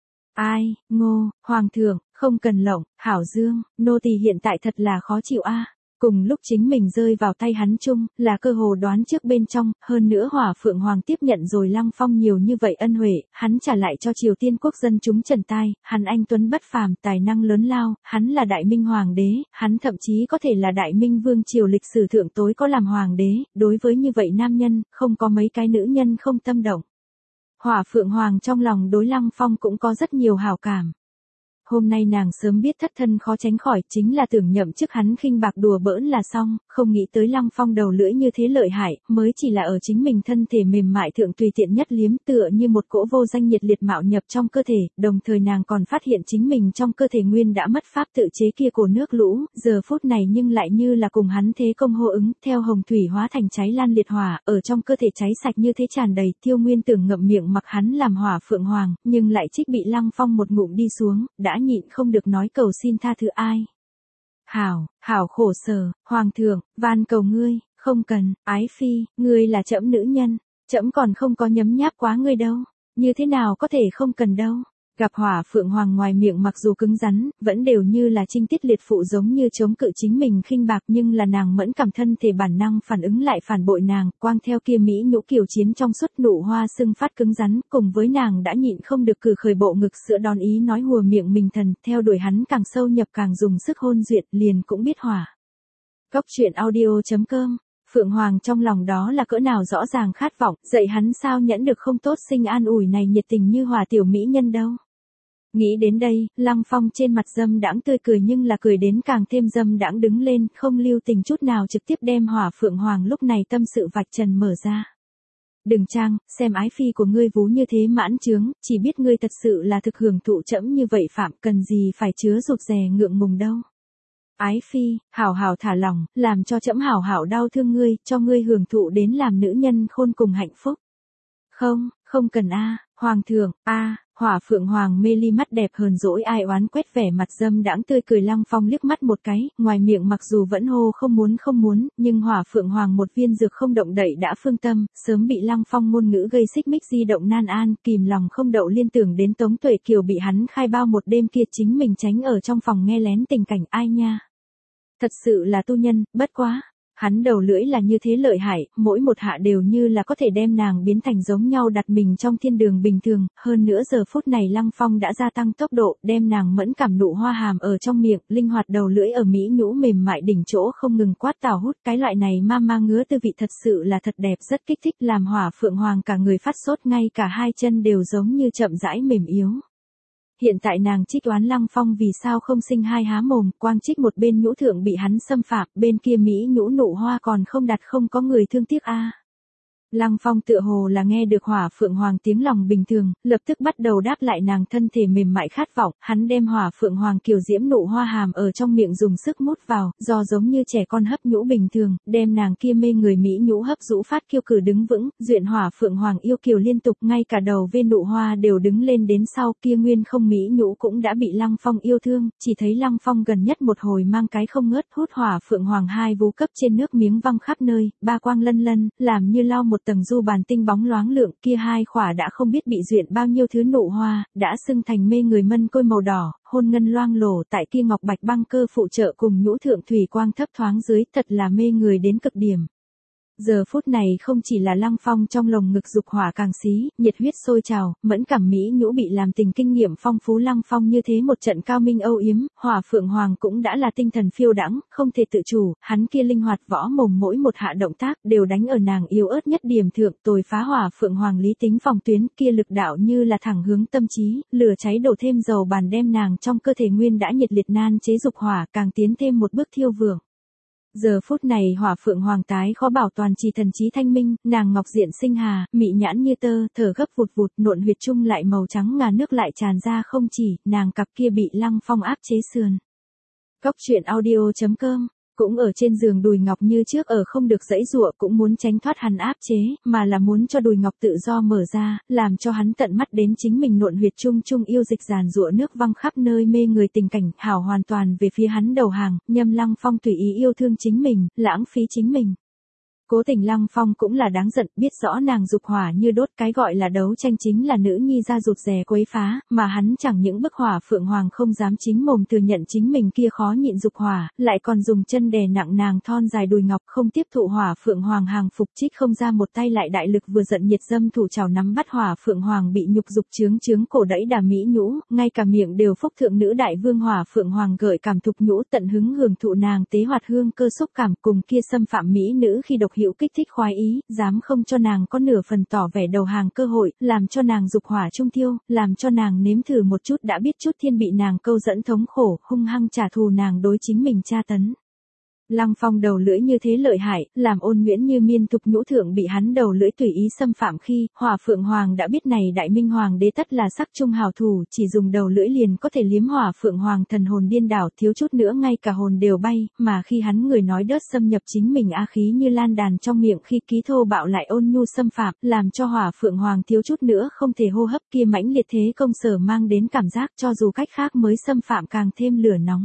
Ai, Ngô, Hoàng thượng, không cần lộng, hảo dương, nô tỳ hiện tại thật là khó chịu a. Cùng lúc chính mình rơi vào tay hắn chung, là cơ hồ đoán trước bên trong, hơn nữa Hỏa Phượng Hoàng tiếp nhận rồi Lăng Phong nhiều như vậy ân huệ, hắn trả lại cho Triều Tiên quốc dân chúng trần tai, hắn anh tuấn bất phàm, tài năng lớn lao, hắn là đại minh hoàng đế, hắn thậm chí có thể là đại minh vương triều lịch sử thượng tối có làm hoàng đế, đối với như vậy nam nhân, không có mấy cái nữ nhân không tâm động. Hỏa Phượng Hoàng trong lòng đối Lăng Phong cũng có rất nhiều hảo cảm. Hôm nay nàng sớm biết thất thân khó tránh khỏi, chính là tưởng nhậm chức hắn khinh bạc đùa bỡn là xong, không nghĩ tới Lăng Phong đầu lưỡi như thế lợi hại, mới chỉ là ở chính mình thân thể mềm mại thượng tùy tiện nhất liếm tựa như một cỗ vô danh nhiệt liệt mạo nhập trong cơ thể, đồng thời nàng còn phát hiện chính mình trong cơ thể nguyên đã mất pháp tự chế kia cổ nước lũ, giờ phút này nhưng lại như là cùng hắn thế công hô ứng, theo hồng thủy hóa thành cháy lan liệt hỏa, ở trong cơ thể cháy sạch như thế tràn đầy, Tiêu Nguyên tưởng ngậm miệng mặc hắn làm hỏa phượng hoàng, nhưng lại trích bị Lăng Phong một ngụm đi xuống, đã nhịn không được nói cầu xin tha thứ ai. Hảo, hảo khổ sở, hoàng thượng, van cầu ngươi, không cần, ái phi, ngươi là trẫm nữ nhân, trẫm còn không có nhấm nháp quá ngươi đâu, như thế nào có thể không cần đâu. Gặp hỏa phượng hoàng ngoài miệng mặc dù cứng rắn, vẫn đều như là trinh tiết liệt phụ giống như chống cự chính mình khinh bạc, nhưng là nàng mẫn cảm thân thể bản năng phản ứng lại phản bội nàng, quang theo kia mỹ nhũ kiều chiến trong suốt nụ hoa sưng phát cứng rắn, cùng với nàng đã nhịn không được cử khởi bộ ngực sữa đón ý nói hùa miệng mình thần, theo đuổi hắn càng sâu nhập càng dùng sức hôn duyệt, liền cũng biết hỏa. Góc truyện audio.com Phượng Hoàng trong lòng đó là cỡ nào rõ ràng khát vọng, dạy hắn sao nhẫn được không tốt sinh an ủi này nhiệt tình như hòa tiểu mỹ nhân đâu. Nghĩ đến đây, Lăng Phong trên mặt dâm đãng tươi cười nhưng là cười đến càng thêm dâm đãng đứng lên, không lưu tình chút nào trực tiếp đem hỏa Phượng Hoàng lúc này tâm sự vạch trần mở ra. Đừng trang, xem ái phi của ngươi vú như thế mãn chướng, chỉ biết ngươi thật sự là thực hưởng thụ trẫm như vậy phạm, cần gì phải chứa rụt rè ngượng ngùng đâu. Ái phi, hảo hảo thả lòng, làm cho trẫm hảo hảo đau thương ngươi, cho ngươi hưởng thụ đến làm nữ nhân khôn cùng hạnh phúc. Không, không cần a, hoàng thượng, a. Hỏa Phượng Hoàng mê ly mắt đẹp hờn dỗi ai oán quét vẻ mặt dâm đãng tươi cười Lăng Phong liếc mắt một cái, ngoài miệng mặc dù vẫn hô không muốn không muốn, nhưng Hỏa Phượng Hoàng một viên dược không động đậy đã phương tâm, sớm bị Lăng Phong ngôn ngữ gây xích mích di động nan an, kìm lòng không đậu liên tưởng đến Tống Tuệ Kiều bị hắn khai bao một đêm kia chính mình tránh ở trong phòng nghe lén tình cảnh ai nha. Thật sự là tu nhân, bất quá. Hắn đầu lưỡi là như thế lợi hại, mỗi một hạ đều như là có thể đem nàng biến thành giống nhau đặt mình trong thiên đường bình thường, hơn nữa giờ phút này Lăng Phong đã gia tăng tốc độ, đem nàng mẫn cảm nụ hoa hàm ở trong miệng, linh hoạt đầu lưỡi ở mỹ nhũ mềm mại đỉnh chỗ không ngừng quát tào hút, cái loại này ma ma ngứa tư vị thật sự là thật đẹp rất kích thích làm Hỏa Phượng Hoàng cả người phát sốt ngay cả hai chân đều giống như chậm rãi mềm yếu. Hiện tại nàng trích oán Lăng Phong vì sao không sinh hai há mồm, quang trích một bên nhũ thượng bị hắn xâm phạm, bên kia mỹ nhũ nụ hoa còn không đặt không có người thương tiếc a. À. Lăng Phong tựa hồ là nghe được Hỏa Phượng Hoàng tiếng lòng bình thường, lập tức bắt đầu đáp lại nàng thân thể mềm mại khát vọng, hắn đem Hỏa Phượng Hoàng kiều diễm nụ hoa hàm ở trong miệng dùng sức mút vào, do giống như trẻ con hấp nhũ bình thường, đem nàng kia mê người mỹ nhũ hấp rũ phát kiêu cử đứng vững, duyện Hỏa Phượng Hoàng yêu kiều liên tục, ngay cả đầu vê nụ hoa đều đứng lên đến sau, kia nguyên không mỹ nhũ cũng đã bị Lăng Phong yêu thương, chỉ thấy Lăng Phong gần nhất một hồi mang cái không ngớt hút Hỏa Phượng Hoàng hai vú cấp trên nước miếng văng khắp nơi, ba quang lân lân, làm như lau một tầng du bàn tinh bóng loáng lượng, kia hai khỏa đã không biết bị duyện bao nhiêu thứ nụ hoa, đã sưng thành mê người mân côi màu đỏ, hôn ngân loang lổ tại kia ngọc bạch băng cơ phụ trợ cùng nhũ thượng thủy quang thấp thoáng dưới, thật là mê người đến cực điểm. Giờ phút này không chỉ là Lăng Phong trong lồng ngực dục hỏa càng xí, nhiệt huyết sôi trào, mẫn cảm mỹ nhũ bị làm tình kinh nghiệm phong phú Lăng Phong như thế một trận cao minh âu yếm, Hỏa Phượng Hoàng cũng đã là tinh thần phiêu đãng, không thể tự chủ, hắn kia linh hoạt võ mồm mỗi một hạ động tác đều đánh ở nàng yếu ớt nhất điểm thượng, tồi phá Hỏa Phượng Hoàng lý tính phòng tuyến, kia lực đạo như là thẳng hướng tâm trí, lửa cháy đổ thêm dầu bàn đem nàng trong cơ thể nguyên đã nhiệt liệt nan chế dục hỏa, càng tiến thêm một bước thiêu vượng. Giờ phút này Hỏa Phượng Hoàng tái khó bảo toàn trì thần trí thanh minh, nàng ngọc diện sinh hà, mị nhãn như tơ, thở gấp vụt vụt, nộn huyệt trung lại màu trắng ngà nước lại tràn ra không chỉ, nàng cặp kia bị Lăng Phong áp chế sườn. Góc truyện audio.com Cũng ở trên giường đùi ngọc như trước ở không được dãy dụa cũng muốn tránh thoát hắn áp chế, mà là muốn cho đùi ngọc tự do mở ra, làm cho hắn tận mắt đến chính mình nộn huyệt trung trung yêu dịch giàn rụa nước văng khắp nơi mê người tình cảnh, hảo hoàn toàn về phía hắn đầu hàng, nhâm Lăng Phong tùy ý yêu thương chính mình, lãng phí chính mình. Cố tình Lăng Phong cũng là đáng giận, biết rõ nàng dục hỏa như đốt, cái gọi là đấu tranh chính là nữ nhi ra rụt rè quấy phá, mà hắn chẳng những bức Hỏa Phượng Hoàng không dám chính mồm thừa nhận chính mình kia khó nhịn dục hỏa, lại còn dùng chân đè nặng nàng thon dài đùi ngọc, không tiếp thụ Hỏa Phượng Hoàng hàng phục, trích không ra một tay lại đại lực vừa giận nhiệt dâm thủ chảo nắm bắt Hỏa Phượng Hoàng bị nhục dục chướng chướng cổ đẫy đà mỹ nhũ, ngay cả miệng đều phúc thượng nữ đại vương Hỏa Phượng Hoàng gợi cảm thục nhũ, tận hứng hưởng thụ nàng tế hoạt hương cơ xúc cảm, cùng kia xâm phạm mỹ nữ khi độc hữu kích thích khoái ý, dám không cho nàng có nửa phần tỏ vẻ đầu hàng cơ hội, làm cho nàng dục hỏa trung tiêu, làm cho nàng nếm thử một chút đã biết chút thiên bị nàng câu dẫn thống khổ, hung hăng trả thù nàng đối chính mình tra tấn. Lăng Phong đầu lưỡi như thế lợi hại, làm Ôn Nguyễn Như miên tục nhũ thượng bị hắn đầu lưỡi tùy ý xâm phạm khi, Hỏa Phượng Hoàng đã biết này Đại Minh Hoàng đế tất là sắc trung hào thủ, chỉ dùng đầu lưỡi liền có thể liếm Hỏa Phượng Hoàng thần hồn điên đảo, thiếu chút nữa ngay cả hồn đều bay, mà khi hắn người nói đớt xâm nhập chính mình á khí như lan đàn trong miệng khi ký thô bạo lại ôn nhu xâm phạm, làm cho Hỏa Phượng Hoàng thiếu chút nữa không thể hô hấp, kia mãnh liệt thế công sở mang đến cảm giác cho dù cách khác mới xâm phạm càng thêm lửa nóng.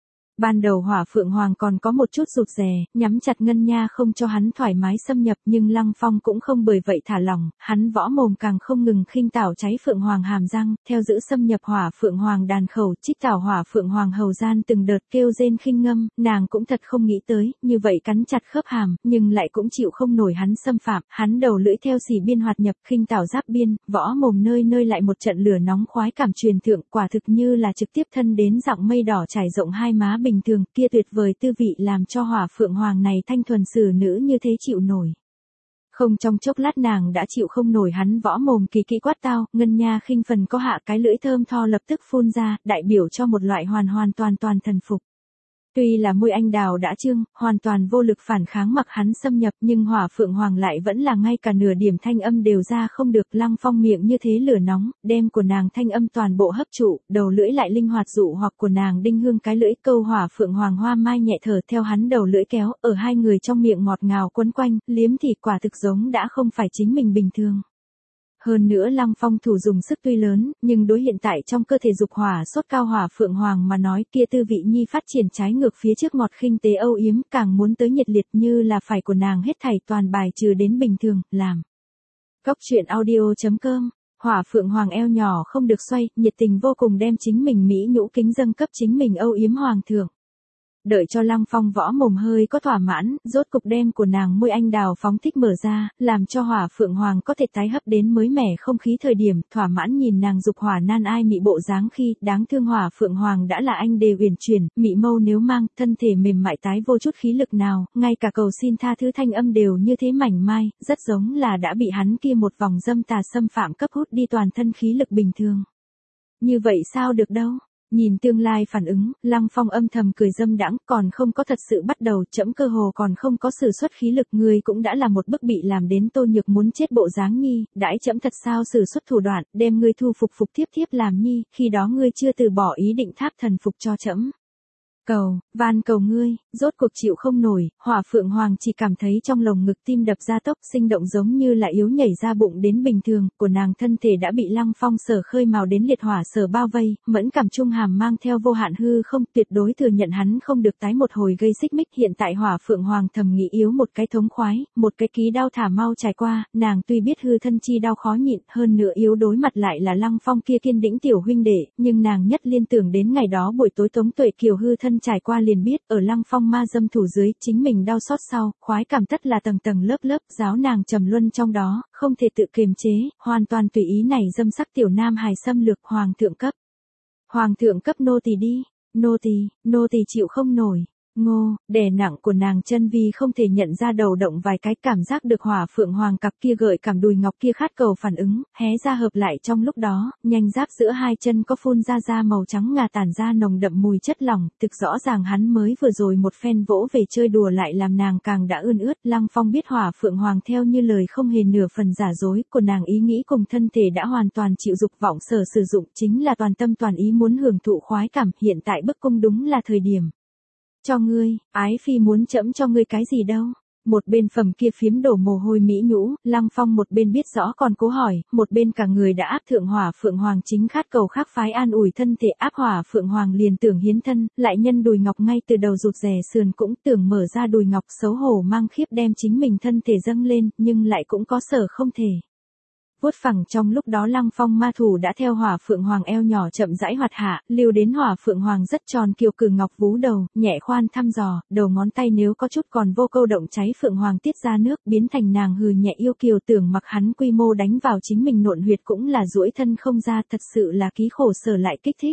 Ban đầu Hỏa Phượng Hoàng còn có một chút rụt rè, nhắm chặt ngân nha không cho hắn thoải mái xâm nhập, nhưng Lăng Phong cũng không bởi vậy thả lỏng, hắn võ mồm càng không ngừng khinh tảo cháy Phượng Hoàng hàm răng, theo giữ xâm nhập Hỏa Phượng Hoàng đàn khẩu, trích tảo Hỏa Phượng Hoàng hầu gian từng đợt kêu rên khinh ngâm, nàng cũng thật không nghĩ tới, như vậy cắn chặt khớp hàm, nhưng lại cũng chịu không nổi hắn xâm phạm, hắn đầu lưỡi theo xỉ biên hoạt nhập, khinh tảo giáp biên, võ mồm nơi nơi lại một trận lửa nóng khoái cảm truyền thượng, quả thực như là trực tiếp thân đến giọng mây đỏ trải rộng hai má bình thường, kia tuyệt vời tư vị làm cho Hỏa Phượng Hoàng này thanh thuần xử nữ như thế chịu nổi. Không trong chốc lát nàng đã chịu không nổi hắn võ mồm kỳ kỹ quát tao, ngân nha khinh phần có hạ cái lưỡi thơm tho lập tức phun ra, đại biểu cho một loại hoàn hoàn toàn toàn thần phục. Tuy là môi anh đào đã trương, hoàn toàn vô lực phản kháng mặc hắn xâm nhập, nhưng Hỏa Phượng Hoàng lại vẫn là ngay cả nửa điểm thanh âm đều ra không được. Lăng Phong miệng như thế lửa nóng, đem của nàng thanh âm toàn bộ hấp trụ, đầu lưỡi lại linh hoạt dụ hoặc của nàng đinh hương cái lưỡi câu Hỏa Phượng Hoàng hoa mai nhẹ thở theo hắn đầu lưỡi kéo, ở hai người trong miệng ngọt ngào quấn quanh, liếm thì quả thực giống đã không phải chính mình bình thường. Hơn nữa Lăng Phong thủ dùng sức tuy lớn, nhưng đối hiện tại trong cơ thể dục hỏa sốt cao Hỏa Phượng Hoàng mà nói kia tư vị nhi phát triển trái ngược phía trước ngọt khinh tế âu yếm, càng muốn tới nhiệt liệt như là phải của nàng hết thảy toàn bài trừ đến bình thường, làm. Cốc truyện audio chấm com, Hỏa Phượng Hoàng eo nhỏ không được xoay, nhiệt tình vô cùng đem chính mình mỹ nhũ kính dâng cấp chính mình âu yếm hoàng thượng. Đợi cho Lăng Phong võ mồm hơi có thỏa mãn, rốt cục đem của nàng môi anh đào phóng thích mở ra, làm cho Hỏa Phượng Hoàng có thể tái hấp đến mới mẻ không khí thời điểm, thỏa mãn nhìn nàng dục hỏa nan ai mị bộ dáng khi, đáng thương Hỏa Phượng Hoàng đã là anh đề uyển chuyển, mị mâu nếu mang, thân thể mềm mại tái vô chút khí lực nào, ngay cả cầu xin tha thứ thanh âm đều như thế mảnh mai, rất giống là đã bị hắn kia một vòng dâm tà xâm phạm cấp hút đi toàn thân khí lực bình thường. Như vậy sao được đâu? Nhìn tương lai phản ứng, Lăng Phong âm thầm cười dâm đãng, còn không có thật sự bắt đầu, trẫm cơ hồ còn không có sử xuất khí lực, ngươi cũng đã là một bức bị làm đến Tô Nhược muốn chết bộ dáng nhi, đãi trẫm thật sao sử xuất thủ đoạn, đem ngươi thu phục phục tiếp tiếp làm nhi, khi đó ngươi chưa từ bỏ ý định tháp thần phục cho trẫm. Cầu, van cầu ngươi, rốt cuộc chịu không nổi, Hỏa Phượng Hoàng chỉ cảm thấy trong lồng ngực tim đập ra tốc, sinh động giống như là yếu nhảy ra bụng đến bình thường, của nàng thân thể đã bị Lăng Phong sở khơi mào đến liệt hỏa sở bao vây, mẫn cảm trung hàm mang theo vô hạn hư không, tuyệt đối thừa nhận hắn không được tái một hồi gây xích mích. Hiện tại Hỏa Phượng Hoàng thầm nghĩ yếu một cái thống khoái, một cái ký đau thả mau trải qua, nàng tuy biết hư thân chi đau khó nhịn, hơn nữa yếu đối mặt lại là Lăng Phong kia kiên đĩnh tiểu huynh đệ, nhưng nàng nhất liên tưởng đến ngày đó buổi tối Tống Tuệ Kiều hư thân trải qua liền biết, ở Lăng Phong ma dâm thủ dưới, chính mình đau xót sau, khoái cảm tất là tầng tầng lớp lớp, giáo nàng trầm luân trong đó, không thể tự kiềm chế, hoàn toàn tùy ý này dâm sắc tiểu nam hài xâm lược. Hoàng thượng cấp. Hoàng thượng cấp nô tỳ đi, nô tỳ, nô tỳ chịu không nổi. Ngô, đè nặng của nàng chân vi không thể nhận ra đầu động vài cái, cảm giác được Hỏa Phượng Hoàng cặp kia gợi cảm đùi ngọc kia khát cầu phản ứng, hé ra hợp lại trong lúc đó, nhanh giáp giữa hai chân có phun ra da màu trắng ngà tản ra nồng đậm mùi chất lỏng, thực rõ ràng hắn mới vừa rồi một phen vỗ về chơi đùa lại làm nàng càng đã ươn ướt. Lăng Phong biết Hỏa Phượng Hoàng theo như lời không hề nửa phần giả dối, của nàng ý nghĩ cùng thân thể đã hoàn toàn chịu dục vọng sở sử dụng, chính là toàn tâm toàn ý muốn hưởng thụ khoái cảm, hiện tại bức cung đúng là thời điểm. Cho ngươi, ái phi muốn trẫm cho ngươi cái gì đâu? Một bên phẩm kia phiếm đổ mồ hôi mỹ nhũ, Lăng Phong một bên biết rõ còn cố hỏi, một bên cả người đã áp thượng Hỏa Phượng Hoàng chính khát cầu khác phái an ủi thân thể áp Hỏa Phượng Hoàng liền tưởng hiến thân, lại nhân đùi ngọc ngay từ đầu rụt rè sườn cũng tưởng mở ra đùi ngọc xấu hổ mang khiếp đem chính mình thân thể dâng lên, nhưng lại cũng có sở không thể. Vuốt phẳng trong lúc đó Lăng Phong ma thủ đã theo Hỏa Phượng Hoàng eo nhỏ chậm rãi hoạt hạ, lưu đến Hỏa Phượng Hoàng rất tròn kiều cử ngọc vú đầu, nhẹ khoan thăm dò, đầu ngón tay nếu có chút còn vô câu động cháy Phượng Hoàng tiết ra nước, biến thành nàng hừ nhẹ yêu kiều, tưởng mặc hắn quy mô đánh vào chính mình nộn huyệt cũng là duỗi thân không ra, thật sự là ký khổ sở lại kích thích.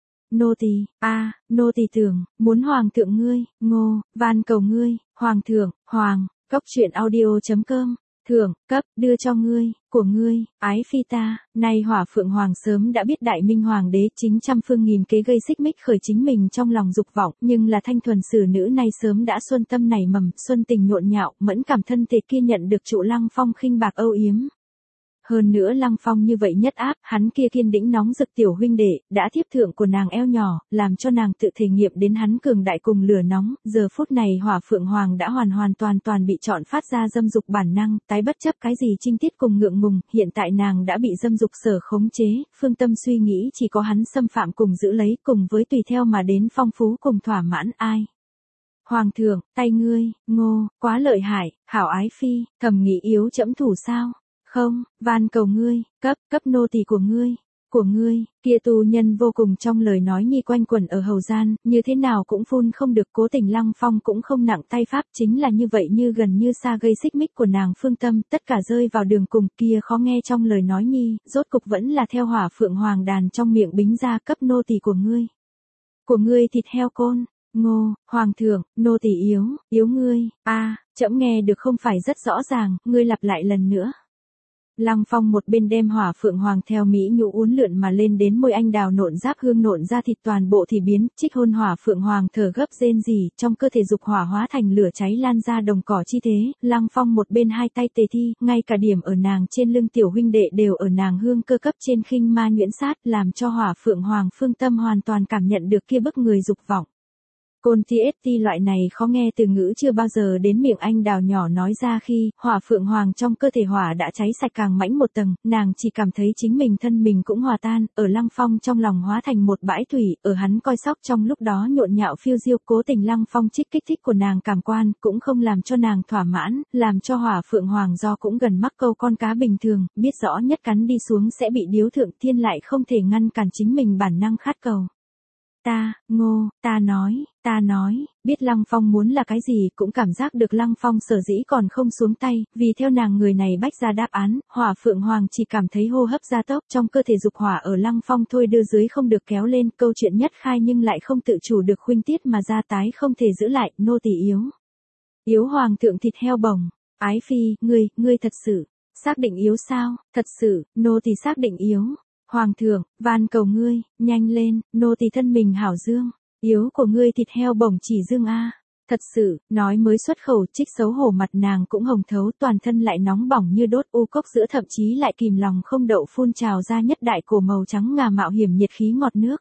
Nô tỳ, a, nô tỳ tưởng, muốn hoàng thượng ngươi, Ngô, van cầu ngươi, hoàng thượng, hoàng. Cóc truyện audio chấm com. Thưởng, cấp, đưa cho ngươi, của ngươi, ái phi ta. Nay Hỏa Phượng Hoàng sớm đã biết Đại Minh Hoàng đế chính trăm phương nghìn kế gây xích mích khởi chính mình trong lòng dục vọng, nhưng là thanh thuần xử nữ này sớm đã xuân tâm nảy mầm, xuân tình nhộn nhạo, mẫn cảm thân thể kia nhận được trụ Lăng Phong khinh bạc âu yếm. Hơn nữa Lăng Phong như vậy nhất áp, hắn kia kiên đĩnh nóng rực tiểu huynh đệ, đã thiếp thượng của nàng eo nhỏ, làm cho nàng tự thể nghiệm đến hắn cường đại cùng lửa nóng, giờ phút này Hỏa Phượng Hoàng đã hoàn hoàn toàn toàn bị chọn phát ra dâm dục bản năng, tái bất chấp cái gì trinh tiết cùng ngượng ngùng, hiện tại nàng đã bị dâm dục sở khống chế, phương tâm suy nghĩ chỉ có hắn xâm phạm cùng giữ lấy, cùng với tùy theo mà đến phong phú cùng thỏa mãn ai. Hoàng thượng, tay ngươi, ngô, quá lợi hại, hảo ái phi, thầm nghĩ yếu trẫm thủ sao? Không, van cầu ngươi, cấp, cấp nô tỳ của ngươi, của ngươi, kia tù nhân vô cùng trong lời nói nhi quanh quẩn ở hầu gian, như thế nào cũng phun không được, cố tình Lăng Phong cũng không nặng tay pháp, chính là như vậy như gần như xa gây xích mích của nàng phương tâm, tất cả rơi vào đường cùng, kia khó nghe trong lời nói nhi, rốt cục vẫn là theo Hỏa Phượng Hoàng đàn trong miệng bính ra, cấp nô tỳ của ngươi, của ngươi thịt heo côn. Ngô, Hoàng thượng, nô tỳ yếu, yếu ngươi, a, trẫm nghe được không phải rất rõ ràng, ngươi lặp lại lần nữa. Lăng Phong một bên đem Hỏa Phượng Hoàng theo mỹ nhũ uốn lượn mà lên đến môi anh đào nộn giáp hương nộn ra thịt toàn bộ thì biến, trích hôn Hỏa Phượng Hoàng thở gấp rên rỉ, trong cơ thể dục hỏa hóa thành lửa cháy lan ra đồng cỏ chi thế, Lăng Phong một bên hai tay tề thi, ngay cả điểm ở nàng trên lưng tiểu huynh đệ đều ở nàng hương cơ cấp trên khinh ma nhuyễn sát, làm cho Hỏa Phượng Hoàng phương tâm hoàn toàn cảm nhận được kia bức người dục vọng. Côn ti ét ti loại này khó nghe từ ngữ chưa bao giờ đến miệng anh đào nhỏ nói ra khi Hỏa Phượng Hoàng trong cơ thể hỏa đã cháy sạch càng mãnh một tầng, nàng chỉ cảm thấy chính mình thân mình cũng hòa tan, ở Lăng Phong trong lòng hóa thành một bãi thủy, ở hắn coi sóc trong lúc đó nhộn nhạo phiêu diêu, cố tình Lăng Phong trích kích thích của nàng cảm quan, cũng không làm cho nàng thỏa mãn, làm cho Hỏa Phượng Hoàng do cũng gần mắc câu con cá bình thường, biết rõ nhất cắn đi xuống sẽ bị điếu thượng thiên lại không thể ngăn cản chính mình bản năng khát cầu. Ta, ngô, ta nói, ta nói, biết Lăng Phong muốn là cái gì cũng cảm giác được Lăng Phong sở dĩ còn không xuống tay, vì theo nàng người này bách ra đáp án, Hỏa Phượng Hoàng chỉ cảm thấy hô hấp gia tốc trong cơ thể dục hỏa ở Lăng Phong thôi đưa dưới không được kéo lên, câu chuyện nhất khai nhưng lại không tự chủ được khuynh tiết mà ra tái không thể giữ lại, nô tỳ yếu. Yếu Hoàng thượng thịt heo bồng, ái phi, ngươi, ngươi thật sự, xác định yếu sao, thật sự, nô tỳ xác định yếu. Hoàng thượng, van cầu ngươi, nhanh lên, nô tỳ thân mình hảo dương, yếu của ngươi thịt heo bổng chỉ dương a. Thật sự, nói mới xuất khẩu, trích xấu hổ mặt nàng cũng hồng thấu, toàn thân lại nóng bỏng như đốt u cốc giữa, thậm chí lại kìm lòng không đậu phun trào ra nhất đại cổ màu trắng ngà mạo hiểm nhiệt khí ngọt nước.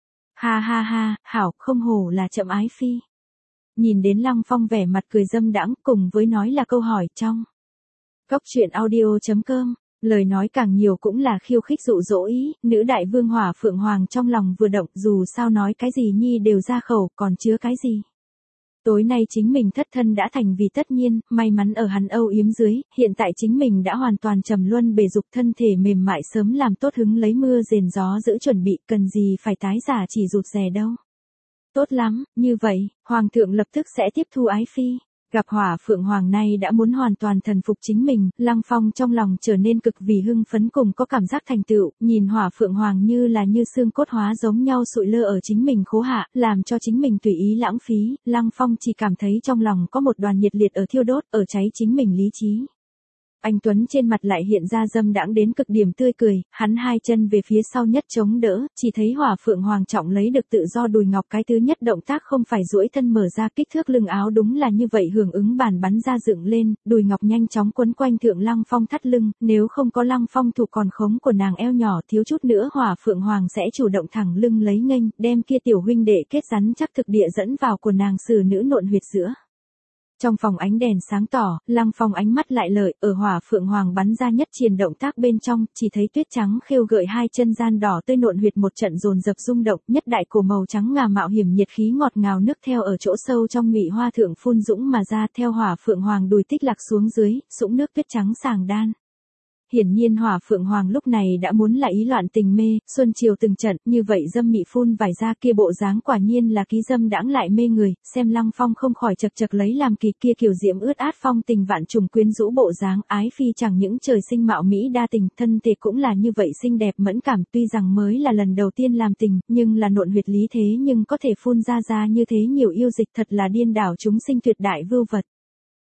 Ha ha ha, hảo, không hổ là chậm ái phi. Nhìn đến Lăng Phong vẻ mặt cười dâm đãng cùng với nói là câu hỏi trong Cóc truyện audio chấm com. Lời nói càng nhiều cũng là khiêu khích dụ dỗ ý, nữ đại vương Hỏa Phượng Hoàng trong lòng vừa động, dù sao nói cái gì nhi đều ra khẩu, còn chứa cái gì. Tối nay chính mình thất thân đã thành vì tất nhiên, may mắn ở hắn âu yếm dưới, hiện tại chính mình đã hoàn toàn trầm luân bề dục, thân thể mềm mại sớm làm tốt hứng lấy mưa rền gió giữ chuẩn bị, cần gì phải tái giả chỉ rụt rè đâu. Tốt lắm, như vậy, Hoàng thượng lập tức sẽ tiếp thu ái phi. Gặp Hỏa Phượng Hoàng này đã muốn hoàn toàn thần phục chính mình, Lăng Phong trong lòng trở nên cực vì hưng phấn cùng có cảm giác thành tựu, nhìn Hỏa Phượng Hoàng như là như xương cốt hóa giống nhau sụi lơ ở chính mình khố hạ, làm cho chính mình tùy ý lãng phí, Lăng Phong chỉ cảm thấy trong lòng có một đoàn nhiệt liệt ở thiêu đốt, ở cháy chính mình lý trí. Anh Tuấn trên mặt lại hiện ra dâm đãng đến cực điểm tươi cười, hắn hai chân về phía sau nhất chống đỡ, chỉ thấy Hỏa Phượng Hoàng trọng lấy được tự do đùi ngọc, cái thứ nhất động tác không phải duỗi thân mở ra, kích thước lưng áo đúng là như vậy hưởng ứng bàn bắn ra dựng lên, đùi ngọc nhanh chóng quấn quanh thượng Lăng Phong thắt lưng, nếu không có Lăng Phong thủ còn khống của nàng eo nhỏ, thiếu chút nữa Hỏa Phượng Hoàng sẽ chủ động thẳng lưng lấy nghênh, đem kia tiểu huynh đệ kết rắn chắc thực địa dẫn vào của nàng xử nữ nộn huyệt giữa. Trong phòng ánh đèn sáng tỏ, Lăng Phong ánh mắt lại lợi, ở Hỏa Phượng Hoàng bắn ra nhất triền động tác bên trong, chỉ thấy tuyết trắng khêu gợi hai chân gian đỏ tươi nộn huyệt một trận dồn dập rung động, nhất đại cổ màu trắng ngà mạo hiểm nhiệt khí ngọt ngào nước theo ở chỗ sâu trong ngụy hoa thượng phun dũng mà ra, theo Hỏa Phượng Hoàng đùi tích lạc xuống dưới, sũng nước tuyết trắng sàng đan. Hiển nhiên Hỏa Phượng Hoàng lúc này đã muốn là ý loạn tình mê, xuân chiều từng trận, như vậy dâm mị phun vải ra kia bộ dáng quả nhiên là ký dâm đãng lại mê người, xem Lăng Phong không khỏi chật chật lấy làm kỳ, kia kiểu diễm ướt át phong tình vạn trùng quyến rũ bộ dáng, ái phi chẳng những trời sinh mạo mỹ đa tình, thân thể cũng là như vậy xinh đẹp mẫn cảm, tuy rằng mới là lần đầu tiên làm tình, nhưng là nộn huyệt lý thế nhưng có thể phun ra ra như thế nhiều yêu dịch, thật là điên đảo chúng sinh tuyệt đại vưu vật.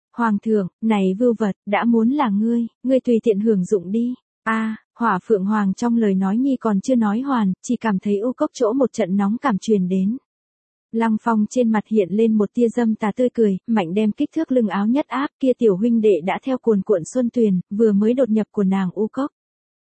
Hoàng thượng, này vưu vật, đã muốn là ngươi, ngươi tùy tiện hưởng dụng đi. A, Hỏa Phượng Hoàng trong lời nói nhi còn chưa nói hoàn, chỉ cảm thấy u cốc chỗ một trận nóng cảm truyền đến. Lăng Phong trên mặt hiện lên một tia dâm tà tươi cười, mạnh đem kích thước lưng áo nhất áp, kia tiểu huynh đệ đã theo cuồn cuộn xuân tuyền, vừa mới đột nhập của nàng u cốc.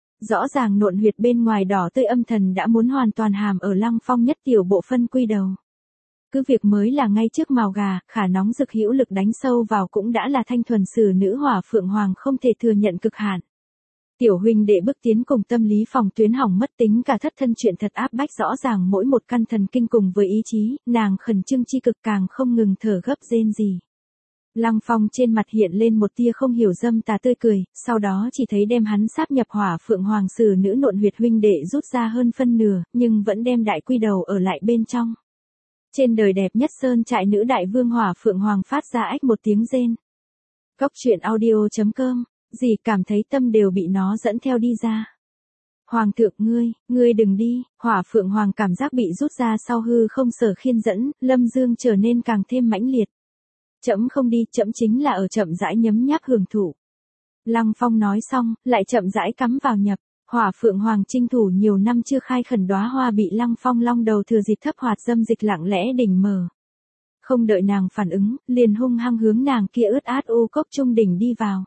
Rõ ràng nộn huyệt bên ngoài đỏ tươi âm thần đã muốn hoàn toàn hàm ở Lăng Phong nhất tiểu bộ phân quy đầu. Cứ việc mới là ngay trước mào gà, khả nóng rực hữu lực đánh sâu vào cũng đã là thanh thuần sử nữ Hỏa Phượng Hoàng không thể thừa nhận cực hạn. Tiểu huynh đệ bước tiến cùng tâm lý phòng tuyến hỏng mất tính cả thất thân chuyện thật áp bách rõ ràng mỗi một căn thần kinh cùng với ý chí, nàng khẩn trương chi cực càng không ngừng thở gấp rên gì. Lăng Phong trên mặt hiện lên một tia không hiểu dâm tà tươi cười, sau đó chỉ thấy đem hắn sáp nhập Hỏa Phượng Hoàng sử nữ nộn huyệt huynh đệ rút ra hơn phân nửa, nhưng vẫn đem đại quy đầu ở lại bên trong. Trên đời đẹp nhất sơn trại nữ đại vương Hỏa Phượng Hoàng phát ra ách một tiếng rên. Cốc truyện audio chấm com, gì cảm thấy tâm đều bị nó dẫn theo đi ra. Hoàng thượng ngươi, ngươi đừng đi, Hỏa Phượng Hoàng cảm giác bị rút ra sau hư không sở khiên dẫn, Lâm Dương trở nên càng thêm mãnh liệt. Chậm không đi, chậm chính là ở chậm rãi nhấm nháp hưởng thụ. Lăng Phong nói xong, lại chậm rãi cắm vào nhập. Hỏa Phượng Hoàng trinh thủ nhiều năm chưa khai khẩn đóa hoa bị Lăng Phong long đầu thừa dịp thấp hoạt dâm dịch lặng lẽ đỉnh mở. Không đợi nàng phản ứng, liền hung hăng hướng nàng kia ướt át u cốc trung đỉnh đi vào.